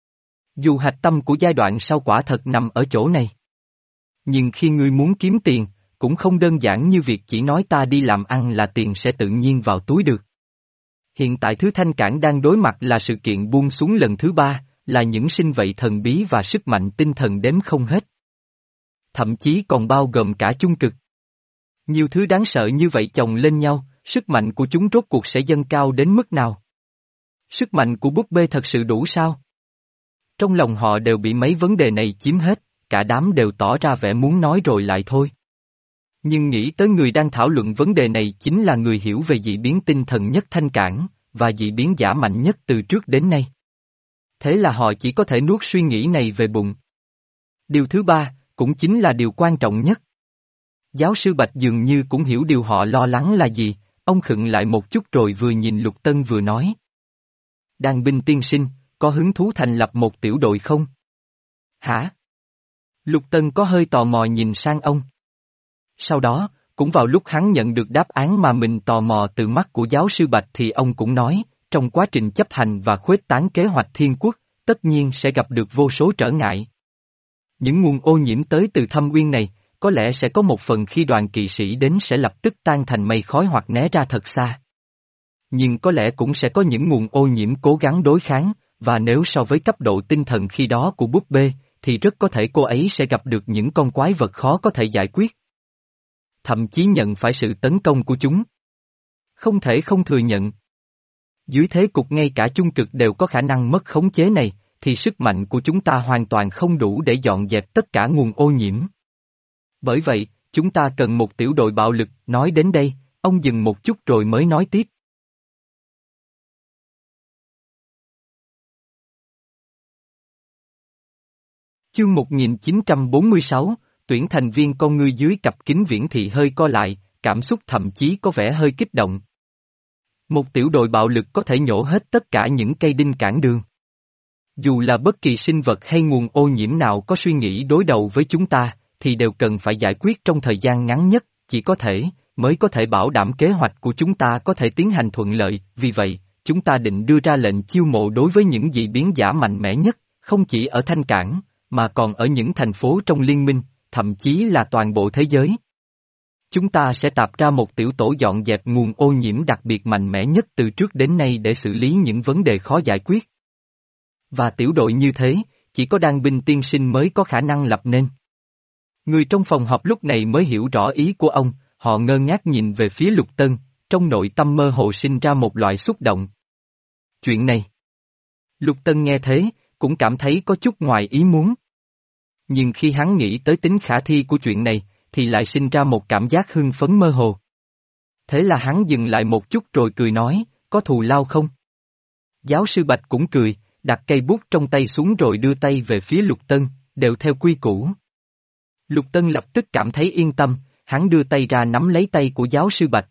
Dù hạch tâm của giai đoạn sau quả thật nằm ở chỗ này. Nhưng khi ngươi muốn kiếm tiền, cũng không đơn giản như việc chỉ nói ta đi làm ăn là tiền sẽ tự nhiên vào túi được. Hiện tại thứ Thanh Cảng đang đối mặt là sự kiện buông xuống lần thứ ba, là những sinh vậy thần bí và sức mạnh tinh thần đếm không hết. Thậm chí còn bao gồm cả chung cực. Nhiều thứ đáng sợ như vậy chồng lên nhau, sức mạnh của chúng rốt cuộc sẽ dâng cao đến mức nào? Sức mạnh của búp bê thật sự đủ sao? Trong lòng họ đều bị mấy vấn đề này chiếm hết, cả đám đều tỏ ra vẻ muốn nói rồi lại thôi. Nhưng nghĩ tới người đang thảo luận vấn đề này chính là người hiểu về dị biến tinh thần nhất Thanh Cảng, và dị biến giả mạnh nhất từ trước đến nay. Thế là họ chỉ có thể nuốt suy nghĩ này về bụng. Điều thứ ba, cũng chính là điều quan trọng nhất. Giáo sư Bạch dường như cũng hiểu điều họ lo lắng là gì, ông khựng lại một chút rồi vừa nhìn Lục Tân vừa nói. Đàn binh tiên sinh, có hứng thú thành lập một tiểu đội không? Hả? Lục Tân có hơi tò mò nhìn sang ông. Sau đó, cũng vào lúc hắn nhận được đáp án mà mình tò mò từ mắt của giáo sư Bạch thì ông cũng nói, trong quá trình chấp hành và khuếch tán kế hoạch thiên quốc, tất nhiên sẽ gặp được vô số trở ngại. Những nguồn ô nhiễm tới từ thâm uyên này, có lẽ sẽ có một phần khi đoàn kỵ sĩ đến sẽ lập tức tan thành mây khói hoặc né ra thật xa. Nhưng có lẽ cũng sẽ có những nguồn ô nhiễm cố gắng đối kháng, và nếu so với cấp độ tinh thần khi đó của búp bê, thì rất có thể cô ấy sẽ gặp được những con quái vật khó có thể giải quyết. Thậm chí nhận phải sự tấn công của chúng. Không thể không thừa nhận. Dưới thế cục ngay cả chung cực đều có khả năng mất khống chế này, thì sức mạnh của chúng ta hoàn toàn không đủ để dọn dẹp tất cả nguồn ô nhiễm. Bởi vậy, chúng ta cần một tiểu đội bạo lực, nói đến đây, ông dừng một chút rồi mới nói tiếp. Chương một nghìn chín trăm bốn mươi sáu, tuyển thành viên con ngươi dưới cặp kính viễn thị hơi co lại, cảm xúc thậm chí có vẻ hơi kích động. Một tiểu đội bạo lực có thể nhổ hết tất cả những cây đinh cản đường. Dù là bất kỳ sinh vật hay nguồn ô nhiễm nào có suy nghĩ đối đầu với chúng ta, thì đều cần phải giải quyết trong thời gian ngắn nhất, chỉ có thể, mới có thể bảo đảm kế hoạch của chúng ta có thể tiến hành thuận lợi, vì vậy, chúng ta định đưa ra lệnh chiêu mộ đối với những dị biến giả mạnh mẽ nhất, không chỉ ở Thanh Cảng, mà còn ở những thành phố trong liên minh, thậm chí là toàn bộ thế giới. Chúng ta sẽ tạp ra một tiểu tổ dọn dẹp nguồn ô nhiễm đặc biệt mạnh mẽ nhất từ trước đến nay để xử lý những vấn đề khó giải quyết. Và tiểu đội như thế, chỉ có đan binh tiên sinh mới có khả năng lập nên. Người trong phòng họp lúc này mới hiểu rõ ý của ông, họ ngơ ngác nhìn về phía Lục Tân, trong nội tâm mơ hồ sinh ra một loại xúc động. Chuyện này. Lục Tân nghe thế, cũng cảm thấy có chút ngoài ý muốn. Nhưng khi hắn nghĩ tới tính khả thi của chuyện này, thì lại sinh ra một cảm giác hưng phấn mơ hồ. Thế là hắn dừng lại một chút rồi cười nói, có thù lao không? Giáo sư Bạch cũng cười, đặt cây bút trong tay xuống rồi đưa tay về phía Lục Tân, đều theo quy củ. Lục Tân lập tức cảm thấy yên tâm, hắn đưa tay ra nắm lấy tay của giáo sư Bạch.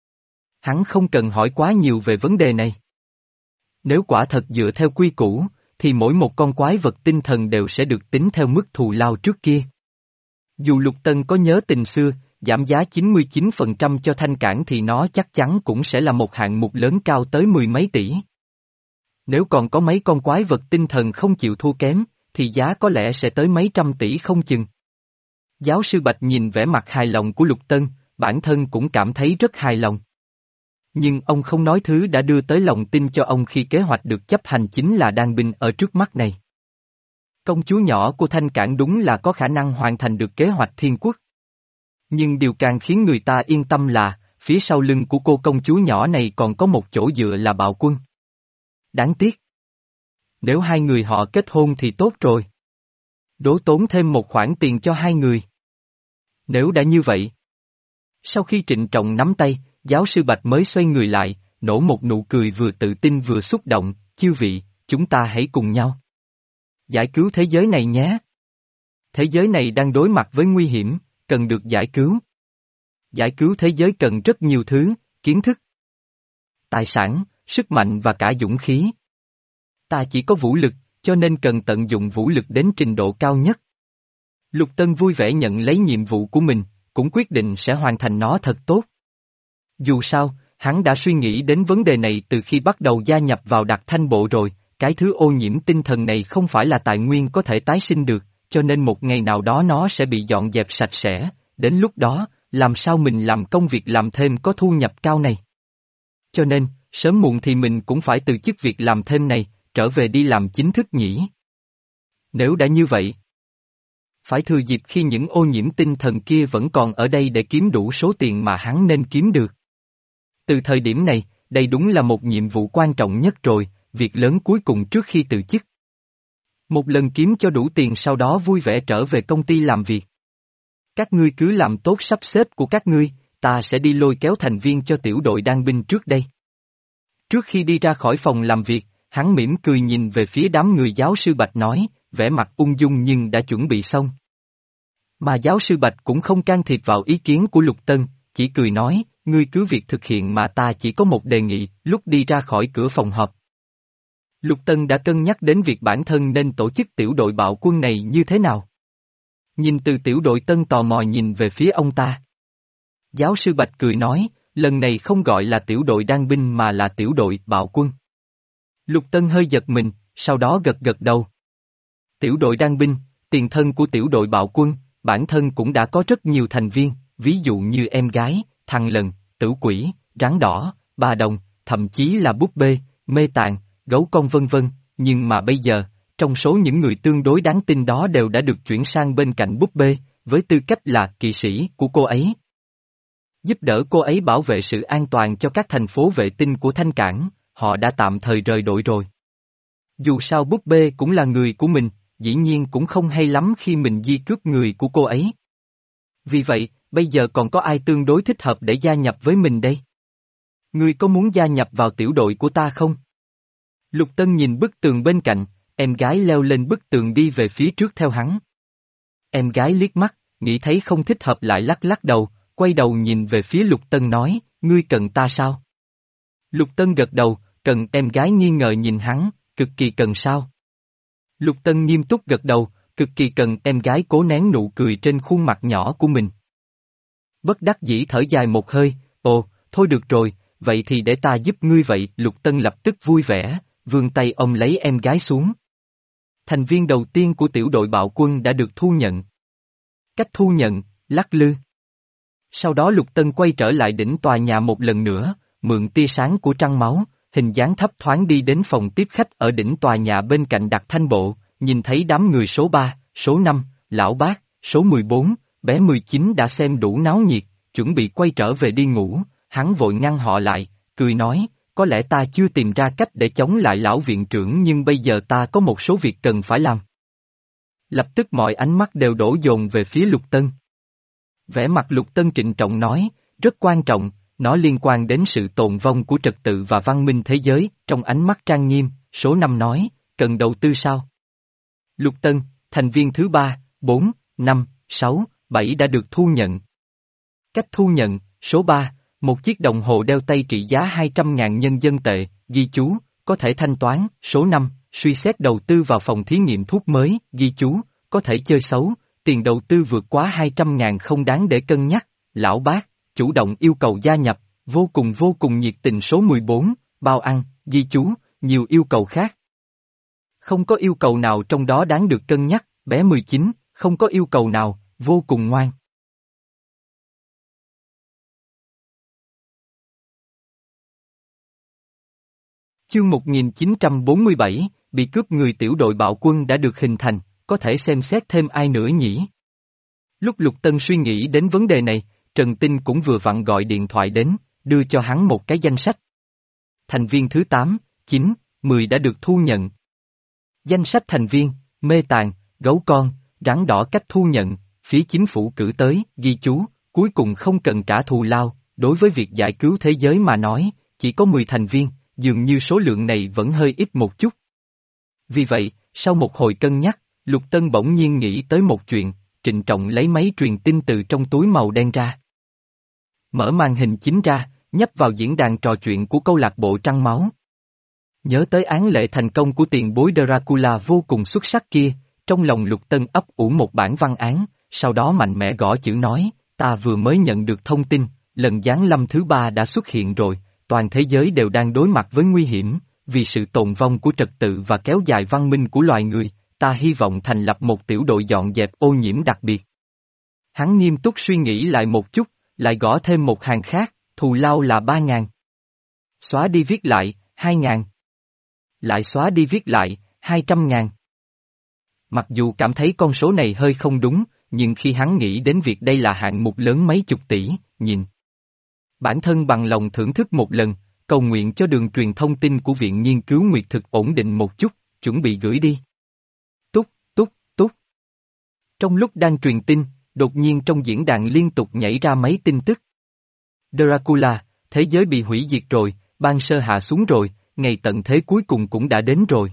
Hắn không cần hỏi quá nhiều về vấn đề này. Nếu quả thật dựa theo quy củ, thì mỗi một con quái vật tinh thần đều sẽ được tính theo mức thù lao trước kia. Dù Lục Tân có nhớ tình xưa, giảm giá chín mươi chín phần trăm cho Thanh Cảng thì nó chắc chắn cũng sẽ là một hạng mục lớn cao tới mười mấy tỷ. Nếu còn có mấy con quái vật tinh thần không chịu thua kém, thì giá có lẽ sẽ tới mấy trăm tỷ không chừng. Giáo sư Bạch nhìn vẻ mặt hài lòng của Lục Tân, bản thân cũng cảm thấy rất hài lòng. Nhưng ông không nói thứ đã đưa tới lòng tin cho ông khi kế hoạch được chấp hành chính là đan binh ở trước mắt này. Công chúa nhỏ của Thanh Cảng đúng là có khả năng hoàn thành được kế hoạch thiên quốc. Nhưng điều càng khiến người ta yên tâm là, phía sau lưng của cô công chúa nhỏ này còn có một chỗ dựa là bạo quân. Đáng tiếc. Nếu hai người họ kết hôn thì tốt rồi. Đố tốn thêm một khoản tiền cho hai người. Nếu đã như vậy. Sau khi trịnh trọng nắm tay, giáo sư Bạch mới xoay người lại, nổ một nụ cười vừa tự tin vừa xúc động, chư vị, chúng ta hãy cùng nhau giải cứu thế giới này nhé. Thế giới này đang đối mặt với nguy hiểm, cần được giải cứu. Giải cứu thế giới cần rất nhiều thứ, kiến thức, tài sản, sức mạnh và cả dũng khí. Ta chỉ có vũ lực, cho nên cần tận dụng vũ lực đến trình độ cao nhất. Lục Tân vui vẻ nhận lấy nhiệm vụ của mình, cũng quyết định sẽ hoàn thành nó thật tốt. Dù sao, hắn đã suy nghĩ đến vấn đề này từ khi bắt đầu gia nhập vào Đặc Thanh Bộ rồi, cái thứ ô nhiễm tinh thần này không phải là tài nguyên có thể tái sinh được, cho nên một ngày nào đó nó sẽ bị dọn dẹp sạch sẽ, đến lúc đó, làm sao mình làm công việc làm thêm có thu nhập cao này. Cho nên, sớm muộn thì mình cũng phải từ chức việc làm thêm này, trở về đi làm chính thức nhỉ. Nếu đã như vậy, phải thừa dịp khi những ô nhiễm tinh thần kia vẫn còn ở đây để kiếm đủ số tiền mà hắn nên kiếm được. Từ thời điểm này, đây đúng là một nhiệm vụ quan trọng nhất rồi, việc lớn cuối cùng trước khi từ chức. Một lần kiếm cho đủ tiền sau đó vui vẻ trở về công ty làm việc. Các ngươi cứ làm tốt sắp xếp của các ngươi, ta sẽ đi lôi kéo thành viên cho tiểu đội đan binh trước đây. Trước khi đi ra khỏi phòng làm việc, hắn mỉm cười nhìn về phía đám người giáo sư Bạch nói, vẻ mặt ung dung nhưng đã chuẩn bị xong. Mà giáo sư Bạch cũng không can thiệp vào ý kiến của Lục Tân, chỉ cười nói, ngươi cứ việc thực hiện mà ta chỉ có một đề nghị, lúc đi ra khỏi cửa phòng họp. Lục Tân đã cân nhắc đến việc bản thân nên tổ chức tiểu đội bạo quân này như thế nào. Nhìn từ tiểu đội Tân tò mò nhìn về phía ông ta. Giáo sư Bạch cười nói, lần này không gọi là tiểu đội đan binh mà là tiểu đội bạo quân. Lục Tân hơi giật mình, sau đó gật gật đầu. Tiểu đội đan binh, tiền thân của tiểu đội bạo quân, bản thân cũng đã có rất nhiều thành viên, ví dụ như em gái, thằng lần, tử quỷ, rắn đỏ, bà đồng, thậm chí là búp bê, mê tạng, gấu con vân vân, nhưng mà bây giờ, trong số những người tương đối đáng tin đó đều đã được chuyển sang bên cạnh búp bê, với tư cách là kỵ sĩ của cô ấy. Giúp đỡ cô ấy bảo vệ sự an toàn cho các thành phố vệ tinh của Thanh Cảng, họ đã tạm thời rời đội rồi. Dù sao búp bê cũng là người của mình, dĩ nhiên cũng không hay lắm khi mình di cướp người của cô ấy. Vì vậy, bây giờ còn có ai tương đối thích hợp để gia nhập với mình đây? Ngươi có muốn gia nhập vào tiểu đội của ta không? Lục Tân nhìn bức tường bên cạnh, em gái leo lên bức tường đi về phía trước theo hắn. Em gái liếc mắt, nghĩ thấy không thích hợp lại lắc lắc đầu, quay đầu nhìn về phía Lục Tân nói, ngươi cần ta sao? Lục Tân gật đầu, cần. Em gái nghi ngờ nhìn hắn, cực kỳ cần sao? Lục Tân nghiêm túc gật đầu, cực kỳ cần. Em gái cố nén nụ cười trên khuôn mặt nhỏ của mình. Bất đắc dĩ thở dài một hơi, ồ, thôi được rồi, vậy thì để ta giúp ngươi vậy. Lục Tân lập tức vui vẻ, vươn tay ôm lấy em gái xuống. Thành viên đầu tiên của tiểu đội bạo quân đã được thu nhận. Cách thu nhận, lắc lư. Sau đó Lục Tân quay trở lại đỉnh tòa nhà một lần nữa, mượn tia sáng của trăng máu, hình dáng thấp thoáng đi đến phòng tiếp khách ở đỉnh tòa nhà bên cạnh Đặc Thanh Bộ, nhìn thấy đám người số ba, số năm, lão bác, số mười bốn, bé mười chín đã xem đủ náo nhiệt, chuẩn bị quay trở về đi ngủ, hắn vội ngăn họ lại, cười nói, có lẽ ta chưa tìm ra cách để chống lại lão viện trưởng nhưng bây giờ ta có một số việc cần phải làm. Lập tức mọi ánh mắt đều đổ dồn về phía Lục Tân. Vẻ mặt Lục Tân trịnh trọng nói, rất quan trọng, nó liên quan đến sự tồn vong của trật tự và văn minh thế giới, trong ánh mắt trang nghiêm, số năm nói, cần đầu tư sao? Lục Tân, thành viên thứ ba, bốn, năm, sáu, bảy đã được thu nhận. Cách thu nhận, số ba, một chiếc đồng hồ đeo tay trị giá hai trăm ngàn nhân dân tệ, ghi chú, có thể thanh toán, số năm, suy xét đầu tư vào phòng thí nghiệm thuốc mới, ghi chú, có thể chơi xấu, tiền đầu tư vượt quá hai trăm ngàn không đáng để cân nhắc, lão bác, chủ động yêu cầu gia nhập, vô cùng vô cùng nhiệt tình. Số mười bốn, bao ăn, ghi chú, nhiều yêu cầu khác. Không có yêu cầu nào trong đó đáng được cân nhắc, bé mười chín, không có yêu cầu nào, vô cùng ngoan. Chương một nghìn chín trăm bốn mươi bảy, bị cướp người. Tiểu đội bạo quân đã được hình thành, có thể xem xét thêm ai nữa nhỉ? Lúc Lục Tân suy nghĩ đến vấn đề này, Trần Tinh cũng vừa vặn gọi điện thoại đến, đưa cho hắn một cái danh sách. Thành viên thứ tám, chín, mười đã được thu nhận. Danh sách thành viên, mê tàng, gấu con, rắn đỏ. Cách thu nhận, phía chính phủ cử tới, ghi chú, cuối cùng không cần trả thù lao, đối với việc giải cứu thế giới mà nói, chỉ có mười thành viên, dường như số lượng này vẫn hơi ít một chút. Vì vậy, sau một hồi cân nhắc, Lục Tân bỗng nhiên nghĩ tới một chuyện, trịnh trọng lấy máy truyền tin từ trong túi màu đen ra. Mở màn hình chính ra, nhấp vào diễn đàn trò chuyện của câu lạc bộ Trăng Máu. Nhớ tới án lệ thành công của tiền bối Dracula vô cùng xuất sắc kia, trong lòng Lục Tân ấp ủ một bản văn án, sau đó mạnh mẽ gõ chữ nói, ta vừa mới nhận được thông tin, lần giáng lâm thứ ba đã xuất hiện rồi, toàn thế giới đều đang đối mặt với nguy hiểm, vì sự tồn vong của trật tự và kéo dài văn minh của loài người, ta hy vọng thành lập một tiểu đội dọn dẹp ô nhiễm đặc biệt. Hắn nghiêm túc suy nghĩ lại một chút, lại gõ thêm một hàng khác, thù lao là ba ngàn. Xóa đi viết lại, hai ngàn. Lại xóa đi viết lại, hai trăm ngàn. Mặc dù cảm thấy con số này hơi không đúng, nhưng khi hắn nghĩ đến việc đây là hạng mục lớn mấy chục tỷ, nhìn. Bản thân bằng lòng thưởng thức một lần, cầu nguyện cho đường truyền thông tin của Viện Nghiên cứu Nguyệt Thực ổn định một chút, chuẩn bị gửi đi. Trong lúc đang truyền tin, đột nhiên trong diễn đàn liên tục nhảy ra mấy tin tức. Dracula, thế giới bị hủy diệt rồi, ban sơ hạ xuống rồi, ngày tận thế cuối cùng cũng đã đến rồi.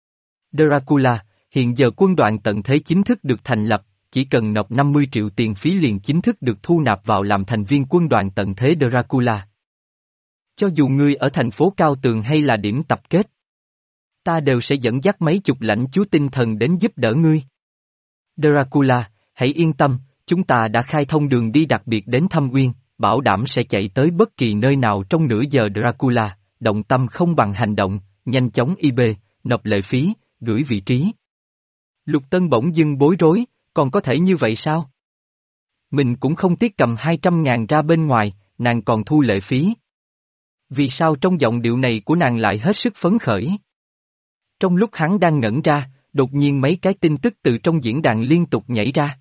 Dracula, hiện giờ quân đoàn tận thế chính thức được thành lập, chỉ cần nộp năm mươi triệu tiền phí liền chính thức được thu nạp vào làm thành viên quân đoàn tận thế Dracula. Cho dù ngươi ở thành phố Cao Tường hay là điểm tập kết, ta đều sẽ dẫn dắt mấy chục lãnh chúa tinh thần đến giúp đỡ ngươi. Dracula, hãy yên tâm, chúng ta đã khai thông đường đi đặc biệt đến Thâm Uyên, bảo đảm sẽ chạy tới bất kỳ nơi nào trong nửa giờ. Dracula, động tâm không bằng hành động, nhanh chóng i bê, nộp lệ phí, gửi vị trí. Lục Tân bỗng dưng bối rối, còn có thể như vậy sao? Mình cũng không tiếc cầm hai trăm ngàn ra bên ngoài, nàng còn thu lệ phí. Vì sao trong giọng điệu này của nàng lại hết sức phấn khởi? Trong lúc hắn đang ngẩn ra, đột nhiên mấy cái tin tức từ trong diễn đàn liên tục nhảy ra.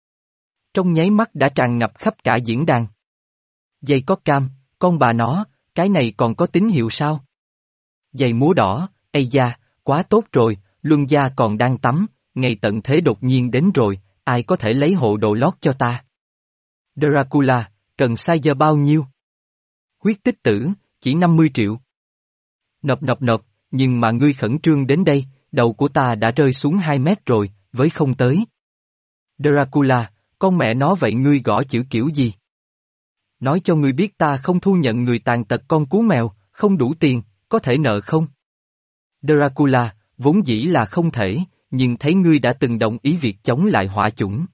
Trong nháy mắt đã tràn ngập khắp cả diễn đàn. Giày có cam, con bà nó, cái này còn có tín hiệu sao? Giày múa đỏ, ây da, quá tốt rồi, Luân gia còn đang tắm, ngày tận thế đột nhiên đến rồi, ai có thể lấy hộ đồ lót cho ta? Dracula, cần sai giờ bao nhiêu? Huyết tích tử, chỉ năm mươi triệu. Nộp nộp nộp, nhưng mà ngươi khẩn trương đến đây, đầu của ta đã rơi xuống hai mét rồi, với không tới. Dracula, con mẹ nó vậy ngươi gõ chữ kiểu gì? Nói cho ngươi biết ta không thu nhận người tàn tật con cú mèo, không đủ tiền, có thể nợ không? Dracula, vốn dĩ là không thể, nhưng thấy ngươi đã từng đồng ý việc chống lại hỏa chủng.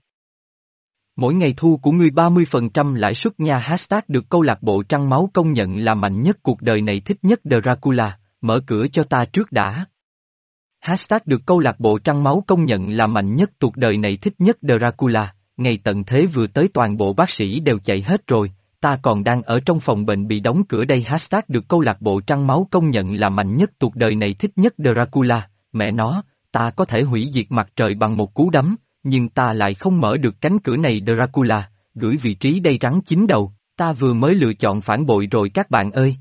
Mỗi ngày thu của ngươi ba mươi phần trăm lãi suất nha. Hashtag được câu lạc bộ Trăng Máu công nhận là mạnh nhất cuộc đời này. Thích nhất Dracula, mở cửa cho ta trước đã. Hashtag được câu lạc bộ Trăng Máu công nhận là mạnh nhất cuộc đời này. Thích nhất Dracula, ngày tận thế vừa tới toàn bộ bác sĩ đều chạy hết rồi, ta còn đang ở trong phòng bệnh bị đóng cửa đây. Hashtag được câu lạc bộ Trăng Máu công nhận là mạnh nhất cuộc đời này. Thích nhất Dracula, mẹ nó, ta có thể hủy diệt mặt trời bằng một cú đấm, nhưng ta lại không mở được cánh cửa này. Dracula, gửi vị trí đây rắn chín đầu, ta vừa mới lựa chọn phản bội rồi các bạn ơi.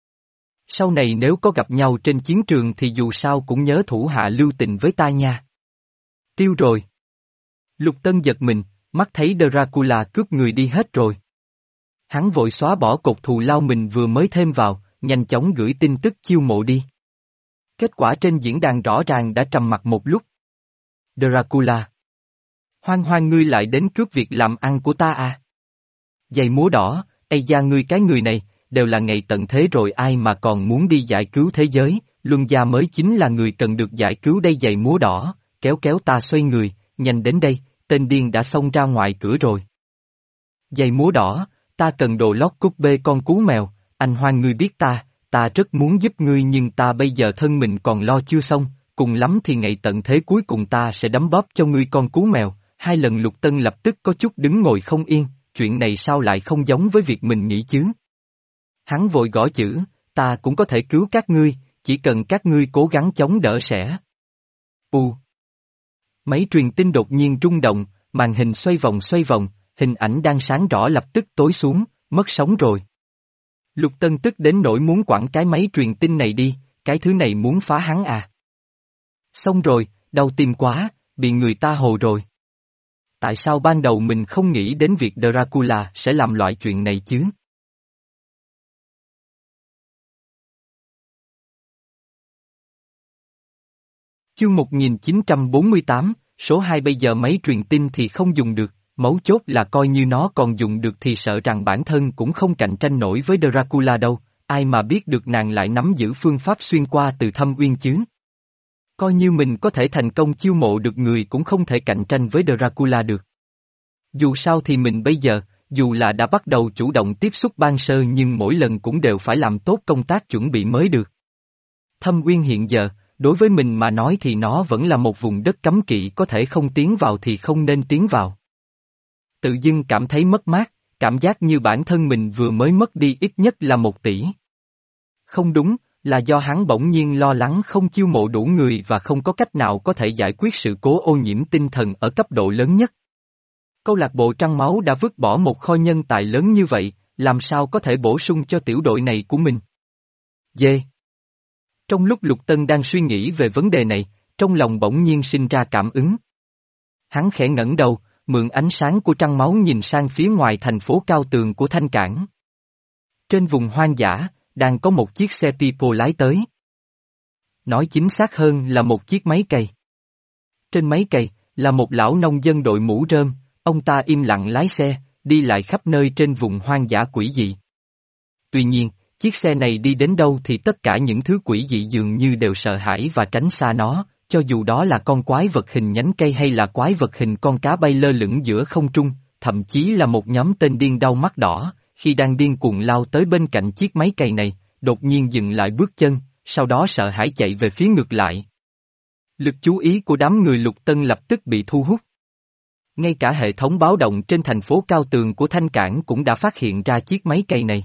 Sau này nếu có gặp nhau trên chiến trường thì dù sao cũng nhớ thủ hạ lưu tình với ta nha. Tiêu rồi. Lục Tân giật mình, mắt thấy Dracula cướp người đi hết rồi. Hắn vội xóa bỏ cột thù lao mình vừa mới thêm vào, nhanh chóng gửi tin tức chiêu mộ đi. Kết quả trên diễn đàn rõ ràng đã trầm mặc một lúc. Dracula. Hoang hoang ngươi lại đến cướp việc làm ăn của ta à? Giày múa đỏ, ây da ngươi cái người này, đều là ngày tận thế rồi ai mà còn muốn đi giải cứu thế giới, Luân gia mới chính là người cần được giải cứu đây. Giày múa đỏ, kéo kéo ta xoay người, nhanh đến đây, tên điên đã xông ra ngoài cửa rồi. Giày múa đỏ, ta cần đồ lót cúp bê con cú mèo, anh Hoang ngươi biết ta, ta rất muốn giúp ngươi nhưng ta bây giờ thân mình còn lo chưa xong, cùng lắm thì ngày tận thế cuối cùng ta sẽ đấm bóp cho ngươi con cú mèo. Hai lần Lục Tân lập tức có chút đứng ngồi không yên, chuyện này sao lại không giống với việc mình nghĩ chứ? Hắn vội gõ chữ, ta cũng có thể cứu các ngươi, chỉ cần các ngươi cố gắng chống đỡ sẽ. U. Máy truyền tin đột nhiên rung động, màn hình xoay vòng xoay vòng, hình ảnh đang sáng rõ lập tức tối xuống, mất sóng rồi. Lục Tân tức đến nỗi muốn quẳng cái máy truyền tin này đi, cái thứ này muốn phá hắn à. Xong rồi, đau tim quá, bị người ta hồ rồi. Tại sao ban đầu mình không nghĩ đến việc Dracula sẽ làm loại chuyện này chứ? Chương một nghìn chín trăm bốn mươi tám, số hai bây giờ máy truyền tin thì không dùng được, mấu chốt là coi như nó còn dùng được thì sợ rằng bản thân cũng không cạnh tranh nổi với Dracula đâu, ai mà biết được nàng lại nắm giữ phương pháp xuyên qua từ Thâm Uyên chứ. Coi như mình có thể thành công chiêu mộ được người cũng không thể cạnh tranh với Dracula được. Dù sao thì mình bây giờ, dù là đã bắt đầu chủ động tiếp xúc ban sơ nhưng mỗi lần cũng đều phải làm tốt công tác chuẩn bị mới được. Thâm Uyên hiện giờ, đối với mình mà nói thì nó vẫn là một vùng đất cấm kỵ, có thể không tiến vào thì không nên tiến vào. Tự dưng cảm thấy mất mát, cảm giác như bản thân mình vừa mới mất đi ít nhất là một tỷ. Không đúng, là do hắn bỗng nhiên lo lắng không chiêu mộ đủ người và không có cách nào có thể giải quyết sự cố ô nhiễm tinh thần ở cấp độ lớn nhất. Câu lạc bộ Trăng Máu đã vứt bỏ một kho nhân tài lớn như vậy, làm sao có thể bổ sung cho tiểu đội này của mình? Dê. Trong lúc Lục Tân đang suy nghĩ về vấn đề này, trong lòng bỗng nhiên sinh ra cảm ứng. Hắn khẽ ngẩng đầu, mượn ánh sáng của trăng máu nhìn sang phía ngoài thành phố cao tường của Thanh Cảng. Trên vùng hoang dã, đang có một chiếc xe pipo lái tới. Nói chính xác hơn là một chiếc máy cày. Trên máy cày, là một lão nông dân đội mũ rơm, ông ta im lặng lái xe, đi lại khắp nơi trên vùng hoang dã quỷ dị. Tuy nhiên, chiếc xe này đi đến đâu thì tất cả những thứ quỷ dị dường như đều sợ hãi và tránh xa nó, cho dù đó là con quái vật hình nhánh cây hay là quái vật hình con cá bay lơ lửng giữa không trung, thậm chí là một nhóm tên điên đau mắt đỏ, khi đang điên cuồng lao tới bên cạnh chiếc máy cày này, đột nhiên dừng lại bước chân, sau đó sợ hãi chạy về phía ngược lại. Lực chú ý của đám người Lục Tân lập tức bị thu hút. Ngay cả hệ thống báo động trên thành phố cao tường của Thanh Cảng cũng đã phát hiện ra chiếc máy cày này.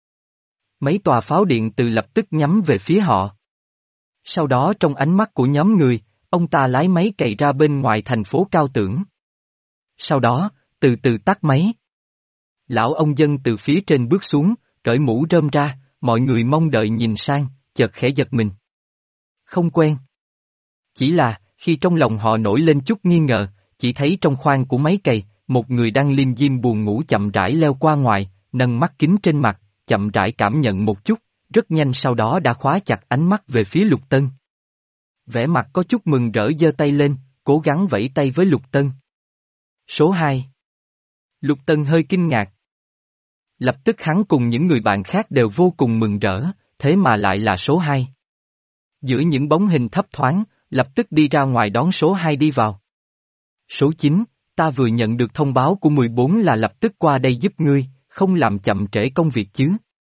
Mấy tòa pháo điện từ lập tức nhắm về phía họ. Sau đó trong ánh mắt của nhóm người, ông ta lái máy cày ra bên ngoài thành phố cao tường. Sau đó, từ từ tắt máy. Lão ông dân từ phía trên bước xuống, cởi mũ rơm ra, mọi người mong đợi nhìn sang, chợt khẽ giật mình. Không quen. Chỉ là, khi trong lòng họ nổi lên chút nghi ngờ, chỉ thấy trong khoang của máy cày, một người đang liêm diêm buồn ngủ chậm rãi leo qua ngoài, nâng mắt kính trên mặt, chậm rãi cảm nhận một chút, rất nhanh sau đó đã khóa chặt ánh mắt về phía Lục Tân. Vẻ mặt có chút mừng rỡ giơ tay lên, cố gắng vẫy tay với Lục Tân. Số hai. Lục Tân hơi kinh ngạc. Lập tức hắn cùng những người bạn khác đều vô cùng mừng rỡ, thế mà lại là số hai. Giữa những bóng hình thấp thoáng, lập tức đi ra ngoài đón số hai đi vào. Số chín, ta vừa nhận được thông báo của mười bốn là lập tức qua đây giúp ngươi, không làm chậm trễ công việc chứ.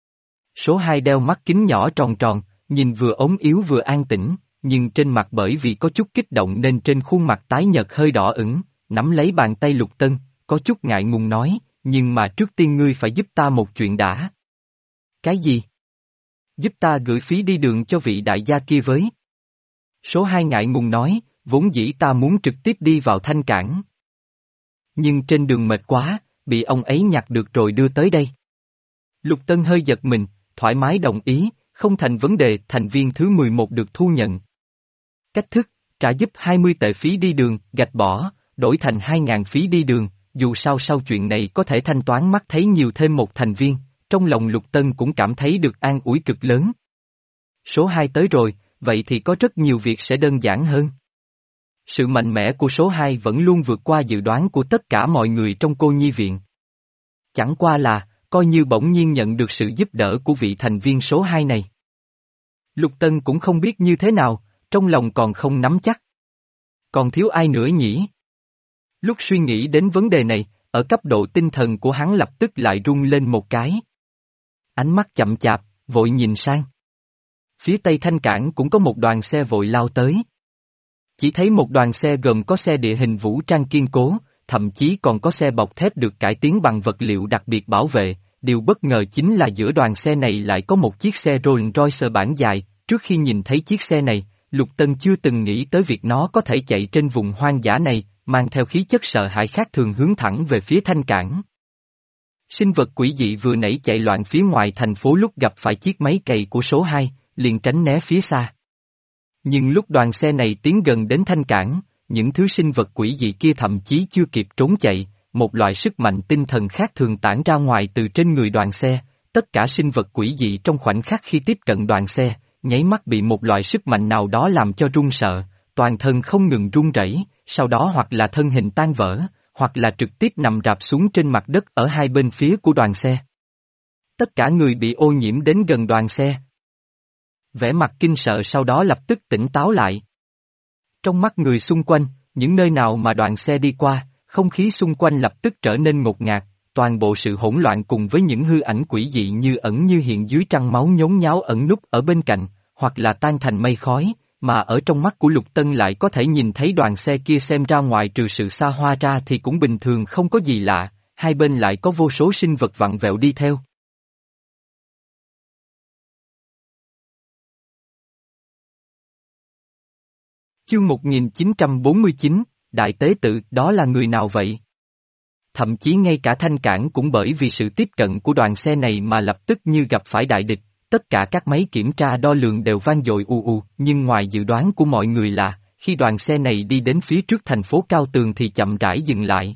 Số hai đeo mắt kính nhỏ tròn tròn, nhìn vừa ốm yếu vừa an tĩnh, nhưng trên mặt bởi vì có chút kích động nên trên khuôn mặt tái nhợt hơi đỏ ửng, nắm lấy bàn tay Lục Tân, có chút ngại ngùng nói, nhưng mà trước tiên ngươi phải giúp ta một chuyện đã. Cái gì? Giúp ta gửi phí đi đường cho vị đại gia kia với. Số hai ngại ngùng nói, vốn dĩ ta muốn trực tiếp đi vào Thanh Cảng. Nhưng trên đường mệt quá, bị ông ấy nhặt được rồi đưa tới đây. Lục Tân hơi giật mình, thoải mái đồng ý, không thành vấn đề, thành viên thứ mười một được thu nhận. Cách thức, trả giúp hai mươi tệ phí đi đường, gạch bỏ, đổi thành hai ngàn phí đi đường, dù sao sau chuyện này có thể thanh toán mắt thấy nhiều thêm một thành viên, trong lòng Lục Tân cũng cảm thấy được an ủi cực lớn. Số hai tới rồi, vậy thì có rất nhiều việc sẽ đơn giản hơn. Sự mạnh mẽ của số hai vẫn luôn vượt qua dự đoán của tất cả mọi người trong cô nhi viện. Chẳng qua là, coi như bỗng nhiên nhận được sự giúp đỡ của vị thành viên số hai này. Lục Tân cũng không biết như thế nào, trong lòng còn không nắm chắc. Còn thiếu ai nữa nhỉ? Lúc suy nghĩ đến vấn đề này, ở cấp độ tinh thần của hắn lập tức lại rung lên một cái. Ánh mắt chậm chạp, vội nhìn sang. Phía tây Thanh Cảng cũng có một đoàn xe vội lao tới. Chỉ thấy một đoàn xe gồm có xe địa hình vũ trang kiên cố, thậm chí còn có xe bọc thép được cải tiến bằng vật liệu đặc biệt bảo vệ. Điều bất ngờ chính là giữa đoàn xe này lại có một chiếc xe Rolls-Royce bản dài. Trước khi nhìn thấy chiếc xe này, Lục Tân chưa từng nghĩ tới việc nó có thể chạy trên vùng hoang dã này, mang theo khí chất sợ hãi khác thường hướng thẳng về phía Thanh Cảng. Sinh vật quỷ dị vừa nãy chạy loạn phía ngoài thành phố lúc gặp phải chiếc máy cày của số hai, liền tránh né phía xa. Nhưng lúc đoàn xe này tiến gần đến Thanh Cảng, những thứ sinh vật quỷ dị kia thậm chí chưa kịp trốn chạy, một loại sức mạnh tinh thần khác thường tản ra ngoài từ trên người đoàn xe, tất cả sinh vật quỷ dị trong khoảnh khắc khi tiếp cận đoàn xe, nháy mắt bị một loại sức mạnh nào đó làm cho run sợ, toàn thân không ngừng run rẩy, sau đó hoặc là thân hình tan vỡ, hoặc là trực tiếp nằm rạp xuống trên mặt đất ở hai bên phía của đoàn xe. Tất cả người bị ô nhiễm đến gần đoàn xe. Vẻ mặt kinh sợ sau đó lập tức tỉnh táo lại. Trong mắt người xung quanh, những nơi nào mà đoàn xe đi qua, không khí xung quanh lập tức trở nên ngột ngạt, toàn bộ sự hỗn loạn cùng với những hư ảnh quỷ dị như ẩn như hiện dưới trăng máu nhốn nháo ẩn núp ở bên cạnh, hoặc là tan thành mây khói, mà ở trong mắt của Lục Tân lại có thể nhìn thấy đoàn xe kia xem ra ngoài trừ sự xa hoa ra thì cũng bình thường không có gì lạ, hai bên lại có vô số sinh vật vặn vẹo đi theo. Chương một nghìn chín trăm bốn mươi chín, Đại Tế Tự, đó là người nào vậy? Thậm chí ngay cả Thanh Cảng cũng bởi vì sự tiếp cận của đoàn xe này mà lập tức như gặp phải đại địch, tất cả các máy kiểm tra đo lường đều vang dội ù ù, nhưng ngoài dự đoán của mọi người là, khi đoàn xe này đi đến phía trước thành phố Cao Tường thì chậm rãi dừng lại.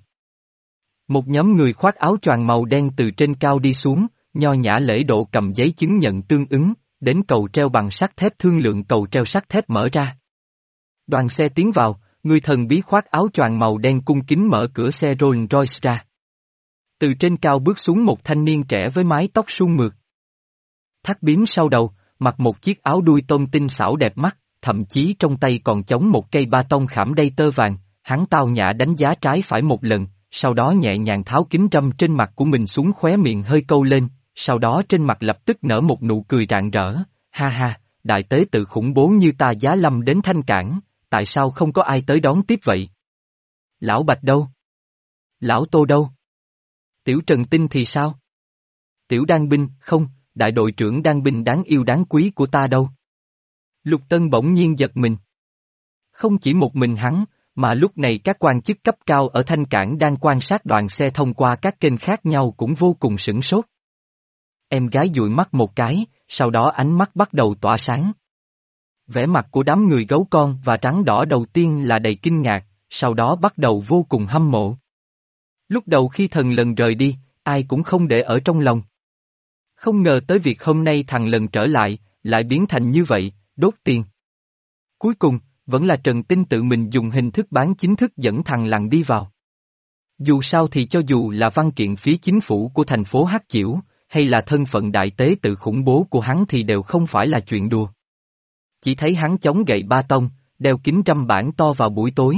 Một nhóm người khoác áo choàng màu đen từ trên cao đi xuống, nho nhã lễ độ cầm giấy chứng nhận tương ứng, đến cầu treo bằng sắt thép thương lượng cầu treo sắt thép mở ra. Đoàn xe tiến vào, người thần bí khoác áo choàng màu đen cung kính mở cửa xe Rolls Royce ra. Từ trên cao bước xuống một thanh niên trẻ với mái tóc suôn mượt. Thắt bím sau đầu, mặc một chiếc áo đuôi tôm tinh xảo đẹp mắt, thậm chí trong tay còn chống một cây ba tông khảm đầy tơ vàng, hắn tao nhã đánh giá trái phải một lần, sau đó nhẹ nhàng tháo kính râm trên mặt của mình xuống, khóe miệng hơi câu lên, sau đó trên mặt lập tức nở một nụ cười rạng rỡ, ha ha, đại tế tự khủng bố như ta giá lâm đến Thanh Cảng, tại sao không có ai tới đón tiếp vậy? Lão Bạch đâu? Lão Tô đâu? Tiểu Trần Tinh thì sao? Tiểu Đan Binh, không, đại đội trưởng Đan Binh đáng yêu đáng quý của ta đâu? Lục Tân bỗng nhiên giật mình. Không chỉ một mình hắn, mà lúc này các quan chức cấp cao ở Thanh Cảng đang quan sát đoàn xe thông qua các kênh khác nhau cũng vô cùng sửng sốt. Em gái dụi mắt một cái, sau đó ánh mắt bắt đầu tỏa sáng. Vẻ mặt của đám người gấu con và trắng đỏ đầu tiên là đầy kinh ngạc, sau đó bắt đầu vô cùng hâm mộ. Lúc đầu khi thần lần rời đi, ai cũng không để ở trong lòng. Không ngờ tới việc hôm nay thằng lần trở lại, lại biến thành như vậy, đốt tiền. Cuối cùng, vẫn là Trần Tinh tự mình dùng hình thức bán chính thức dẫn thằng lằn đi vào. Dù sao thì cho dù là văn kiện phía chính phủ của thành phố Hắc Chiểu, hay là thân phận đại tế tự khủng bố của hắn thì đều không phải là chuyện đùa. Chỉ thấy hắn chống gậy ba tông, đeo kính râm bản to vào buổi tối.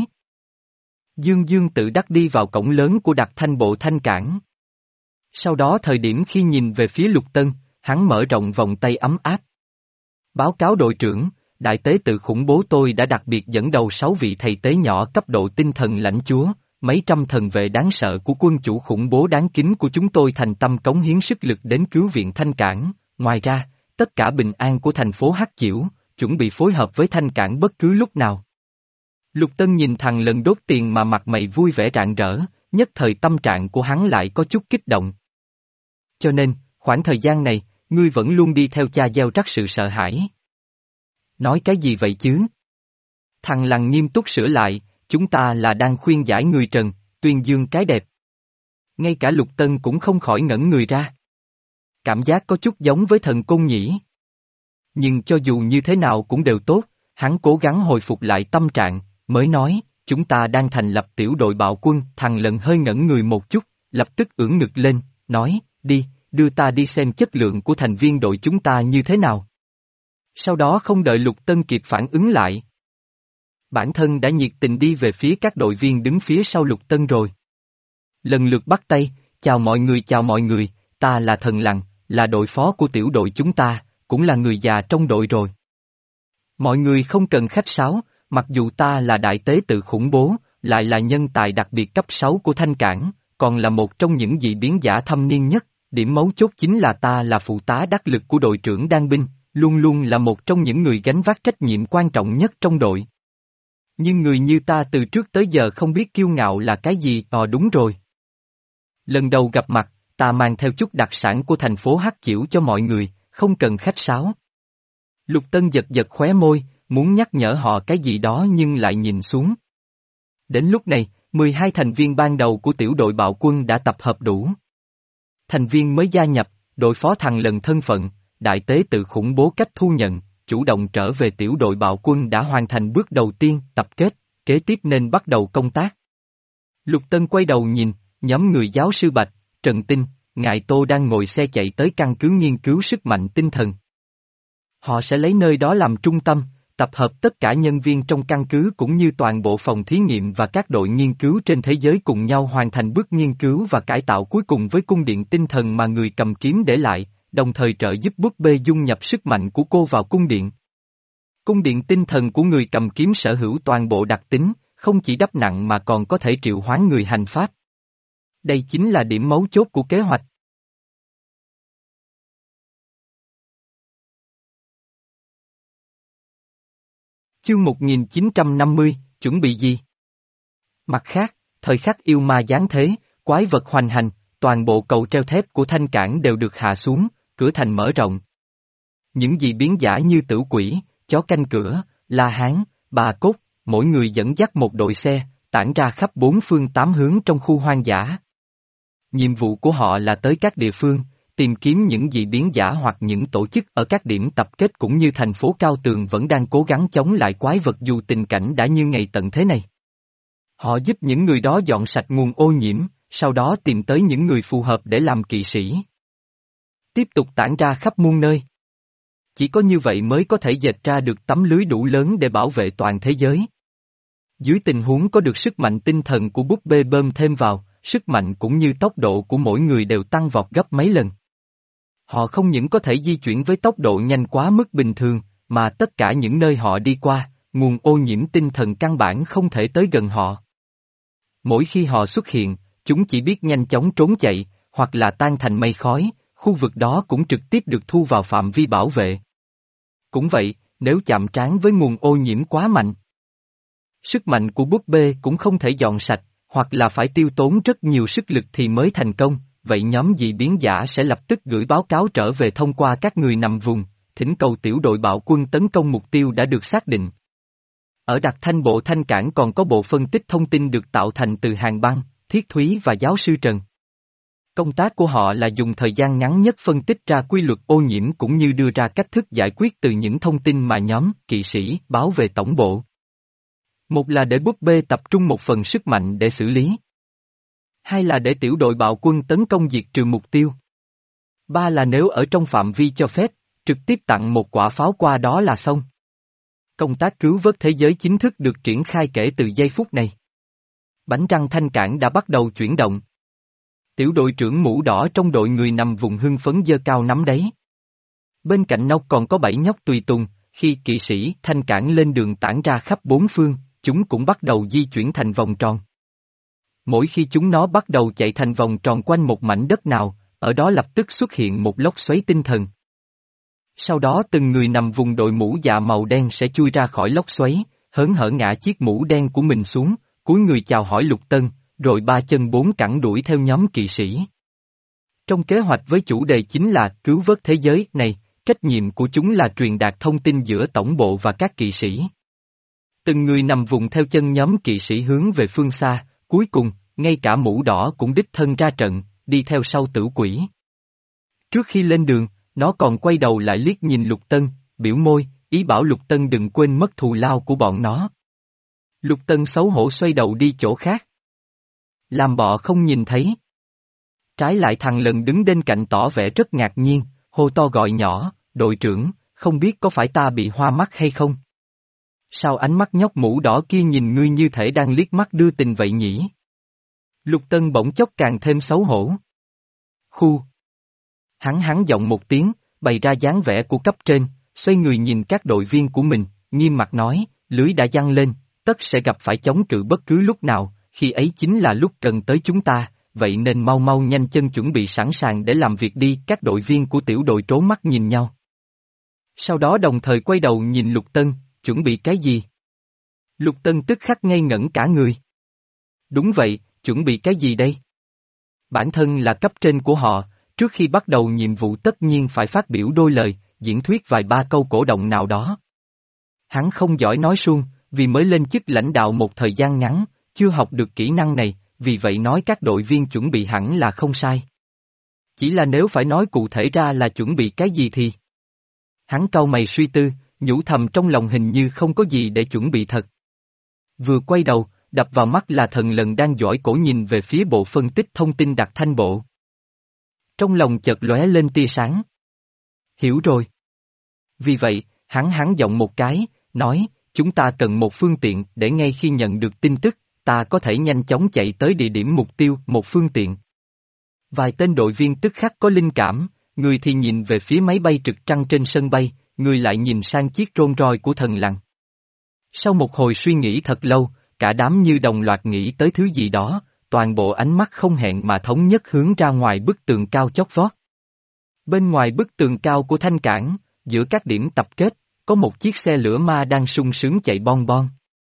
Dương Dương tự đắc đi vào cổng lớn của đặc thanh bộ Thanh Cảng. Sau đó thời điểm khi nhìn về phía Lục Tân, hắn mở rộng vòng tay ấm áp. Báo cáo đội trưởng, đại tế tự khủng bố tôi đã đặc biệt dẫn đầu sáu vị thầy tế nhỏ cấp độ tinh thần lãnh chúa, mấy trăm thần vệ đáng sợ của quân chủ khủng bố đáng kính của chúng tôi thành tâm cống hiến sức lực đến cứu viện Thanh Cảng. Ngoài ra, tất cả bình an của thành phố Hắc Chiểu, chuẩn bị phối hợp với Thanh Cảng bất cứ lúc nào. Lục Tân nhìn thằng lần đốt tiền mà mặt mày vui vẻ rạng rỡ, nhất thời tâm trạng của hắn lại có chút kích động. Cho nên, khoảng thời gian này, ngươi vẫn luôn đi theo cha gieo rắc sự sợ hãi. Nói cái gì vậy chứ? Thằng lằn nghiêm túc sửa lại, chúng ta là đang khuyên giải người trần, tuyên dương cái đẹp. Ngay cả Lục Tân cũng không khỏi ngẩn người ra. Cảm giác có chút giống với thần côn nhỉ. Nhưng cho dù như thế nào cũng đều tốt, hắn cố gắng hồi phục lại tâm trạng, mới nói, chúng ta đang thành lập tiểu đội bạo quân. Thằng lần hơi ngẩn người một chút, lập tức ưỡn ngực lên, nói, đi, đưa ta đi xem chất lượng của thành viên đội chúng ta như thế nào. Sau đó không đợi Lục Tân kịp phản ứng lại. Bản thân đã nhiệt tình đi về phía các đội viên đứng phía sau Lục Tân rồi. Lần lượt bắt tay, chào mọi người chào mọi người, ta là thần lằn, là đội phó của tiểu đội chúng ta, cũng là người già trong đội rồi. Mọi người không cần khách sáo, mặc dù ta là đại tế tự khủng bố, lại là nhân tài đặc biệt cấp sáu của Thanh Cảng, còn là một trong những dị biến giả thâm niên nhất, điểm mấu chốt chính là ta là phụ tá đắc lực của đội trưởng Đan Binh, luôn luôn là một trong những người gánh vác trách nhiệm quan trọng nhất trong đội. Nhưng người như ta từ trước tới giờ không biết kiêu ngạo là cái gì. Ờ đúng rồi. Lần đầu gặp mặt, ta mang theo chút đặc sản của thành phố Hắc Chiểu cho mọi người, không cần khách sáo. Lục Tân giật giật khóe môi, muốn nhắc nhở họ cái gì đó nhưng lại nhìn xuống. Đến lúc này, mười hai thành viên ban đầu của tiểu đội bạo quân đã tập hợp đủ. Thành viên mới gia nhập, đội phó thằng lần thân phận, đại tế tự khủng bố cách thu nhận, chủ động trở về tiểu đội bạo quân đã hoàn thành bước đầu tiên, tập kết, kế tiếp nên bắt đầu công tác. Lục Tân quay đầu nhìn, nhóm người giáo sư Bạch, Trần Tinh, Ngài Tô đang ngồi xe chạy tới căn cứ nghiên cứu sức mạnh tinh thần. Họ sẽ lấy nơi đó làm trung tâm, tập hợp tất cả nhân viên trong căn cứ cũng như toàn bộ phòng thí nghiệm và các đội nghiên cứu trên thế giới cùng nhau hoàn thành bước nghiên cứu và cải tạo cuối cùng với cung điện tinh thần mà người cầm kiếm để lại, đồng thời trợ giúp búp bê dung nhập sức mạnh của cô vào cung điện. Cung điện tinh thần của người cầm kiếm sở hữu toàn bộ đặc tính, không chỉ đắp nặng mà còn có thể triệu hoán người hành pháp. Đây chính là điểm mấu chốt của kế hoạch. Chương một nghìn chín trăm năm mươi, chuẩn bị gì? Mặt khác, thời khắc yêu ma giáng thế, quái vật hoành hành, toàn bộ cầu treo thép của Thanh Cảng đều được hạ xuống, cửa thành mở rộng. Những dị biến giả như tử quỷ, chó canh cửa, La Hán, Bà Cốt, mỗi người dẫn dắt một đội xe, tản ra khắp bốn phương tám hướng trong khu hoang dã. Nhiệm vụ của họ là tới các địa phương, tìm kiếm những dị biến giả hoặc những tổ chức ở các điểm tập kết cũng như thành phố Cao Tường vẫn đang cố gắng chống lại quái vật dù tình cảnh đã như ngày tận thế này. Họ giúp những người đó dọn sạch nguồn ô nhiễm, sau đó tìm tới những người phù hợp để làm kỵ sĩ. Tiếp tục tản ra khắp muôn nơi. Chỉ có như vậy mới có thể dệt ra được tấm lưới đủ lớn để bảo vệ toàn thế giới. Dưới tình huống có được sức mạnh tinh thần của búp bê bơm thêm vào, sức mạnh cũng như tốc độ của mỗi người đều tăng vọt gấp mấy lần. Họ không những có thể di chuyển với tốc độ nhanh quá mức bình thường, mà tất cả những nơi họ đi qua, nguồn ô nhiễm tinh thần căn bản không thể tới gần họ. Mỗi khi họ xuất hiện, chúng chỉ biết nhanh chóng trốn chạy, hoặc là tan thành mây khói, khu vực đó cũng trực tiếp được thu vào phạm vi bảo vệ. Cũng vậy, nếu chạm trán với nguồn ô nhiễm quá mạnh, sức mạnh của búp bê cũng không thể dọn sạch, hoặc là phải tiêu tốn rất nhiều sức lực thì mới thành công, vậy nhóm dị biến giả sẽ lập tức gửi báo cáo trở về thông qua các người nằm vùng, thỉnh cầu tiểu đội bạo quân tấn công mục tiêu đã được xác định. Ở đặc thanh bộ thanh cảng còn có bộ phân tích thông tin được tạo thành từ Hàng Băng, Thiết Thúy và giáo sư Trần. Công tác của họ là dùng thời gian ngắn nhất phân tích ra quy luật ô nhiễm cũng như đưa ra cách thức giải quyết từ những thông tin mà nhóm kỵ sĩ báo về tổng bộ. Một là để búp bê tập trung một phần sức mạnh để xử lý. Hai là để tiểu đội bạo quân tấn công diệt trừ mục tiêu. Ba là nếu ở trong phạm vi cho phép, trực tiếp tặng một quả pháo qua đó là xong. Công tác cứu vớt thế giới chính thức được triển khai kể từ giây phút này. Bánh răng thanh cảng đã bắt đầu chuyển động. Tiểu đội trưởng mũ đỏ trong đội người nằm vùng hưng phấn giơ cao nắm đáy. Bên cạnh nó còn có bảy nhóc tùy tùng, khi kỵ sĩ thanh cảng lên đường tản ra khắp bốn phương, chúng cũng bắt đầu di chuyển thành vòng tròn. Mỗi khi chúng nó bắt đầu chạy thành vòng tròn quanh một mảnh đất nào, ở đó lập tức xuất hiện một lốc xoáy tinh thần. Sau đó từng người nằm vùng đội mũ dạ màu đen sẽ chui ra khỏi lốc xoáy, hớn hở ngã chiếc mũ đen của mình xuống, cúi người chào hỏi Lục Tân, rồi ba chân bốn cẳng đuổi theo nhóm kỵ sĩ. Trong kế hoạch với chủ đề chính là cứu vớt thế giới này, trách nhiệm của chúng là truyền đạt thông tin giữa tổng bộ và các kỵ sĩ. Từng người nằm vùng theo chân nhóm kỵ sĩ hướng về phương xa, cuối cùng, ngay cả mũ đỏ cũng đích thân ra trận, đi theo sau Tử Quỷ. Trước khi lên đường, nó còn quay đầu lại liếc nhìn Lục Tân, biểu môi, ý bảo Lục Tân đừng quên mất thù lao của bọn nó. Lục Tân xấu hổ xoay đầu đi chỗ khác. Làm bọ không nhìn thấy. Trái lại thằng lần đứng bên cạnh tỏ vẻ rất ngạc nhiên, hô to gọi nhỏ, đội trưởng, không biết có phải ta bị hoa mắt hay không? Sao ánh mắt nhóc mũ đỏ kia nhìn ngươi như thể đang liếc mắt đưa tình vậy nhỉ? Lục Tân bỗng chốc càng thêm xấu hổ. Khu. Hắn hắn giọng một tiếng, bày ra dáng vẻ của cấp trên, xoay người nhìn các đội viên của mình, nghiêm mặt nói, lưới đã giăng lên, tất sẽ gặp phải chống cự bất cứ lúc nào, khi ấy chính là lúc cần tới chúng ta, vậy nên mau mau nhanh chân chuẩn bị sẵn sàng để làm việc đi. Các đội viên của tiểu đội trố mắt nhìn nhau. Sau đó đồng thời quay đầu nhìn Lục Tân, chuẩn bị cái gì? Lục Tân tức khắc ngây ngẩn cả người. Đúng vậy, chuẩn bị cái gì đây? Bản thân là cấp trên của họ, trước khi bắt đầu nhiệm vụ tất nhiên phải phát biểu đôi lời, diễn thuyết vài ba câu cổ động nào đó. Hắn không giỏi nói suông, vì mới lên chức lãnh đạo một thời gian ngắn, chưa học được kỹ năng này, vì vậy nói các đội viên chuẩn bị hẳn là không sai. Chỉ là nếu phải nói cụ thể ra là chuẩn bị cái gì thì... Hắn cau mày suy tư, nhủ thầm trong lòng hình như không có gì để chuẩn bị thật. Vừa quay đầu, đập vào mắt là Thần Lần đang dõi cổ nhìn về phía bộ phân tích thông tin đặc thanh bộ. Trong lòng chợt lóe lên tia sáng. Hiểu rồi. Vì vậy, hắn hắn giọng một cái, nói, chúng ta cần một phương tiện để ngay khi nhận được tin tức, ta có thể nhanh chóng chạy tới địa điểm mục tiêu, một phương tiện. Vài tên đội viên tức khắc có linh cảm, người thì nhìn về phía máy bay trực trăng trên sân bay, người lại nhìn sang chiếc Rolls Royce của Thần Lằn. Sau một hồi suy nghĩ thật lâu, cả đám như đồng loạt nghĩ tới thứ gì đó, toàn bộ ánh mắt không hẹn mà thống nhất hướng ra ngoài bức tường cao chót vót. Bên ngoài bức tường cao của thanh cảng, giữa các điểm tập kết, có một chiếc xe lửa ma đang sung sướng chạy bon bon.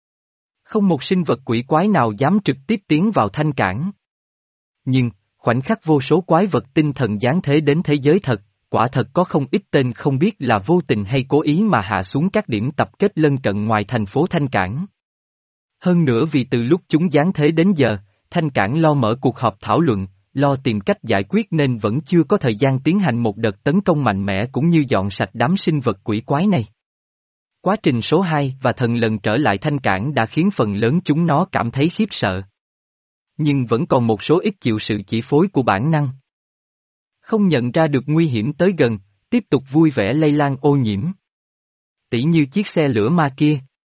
Không một sinh vật quỷ quái nào dám trực tiếp tiến vào thanh cảng. Nhưng, khoảnh khắc vô số quái vật tinh thần giáng thế đến thế giới thật, quả thật có không ít tên không biết là vô tình hay cố ý mà hạ xuống các điểm tập kết lân cận ngoài thành phố Thanh Cảng. Hơn nữa vì từ lúc chúng giáng thế đến giờ, Thanh Cảng lo mở cuộc họp thảo luận, lo tìm cách giải quyết nên vẫn chưa có thời gian tiến hành một đợt tấn công mạnh mẽ cũng như dọn sạch đám sinh vật quỷ quái này. Quá trình số hai và thần lần trở lại Thanh Cảng đã khiến phần lớn chúng nó cảm thấy khiếp sợ. Nhưng vẫn còn một số ít chịu sự chỉ phối của bản năng. Không nhận ra được nguy hiểm tới gần, tiếp tục vui vẻ lây lan ô nhiễm. Tỉ như chiếc xe lửa ma kia.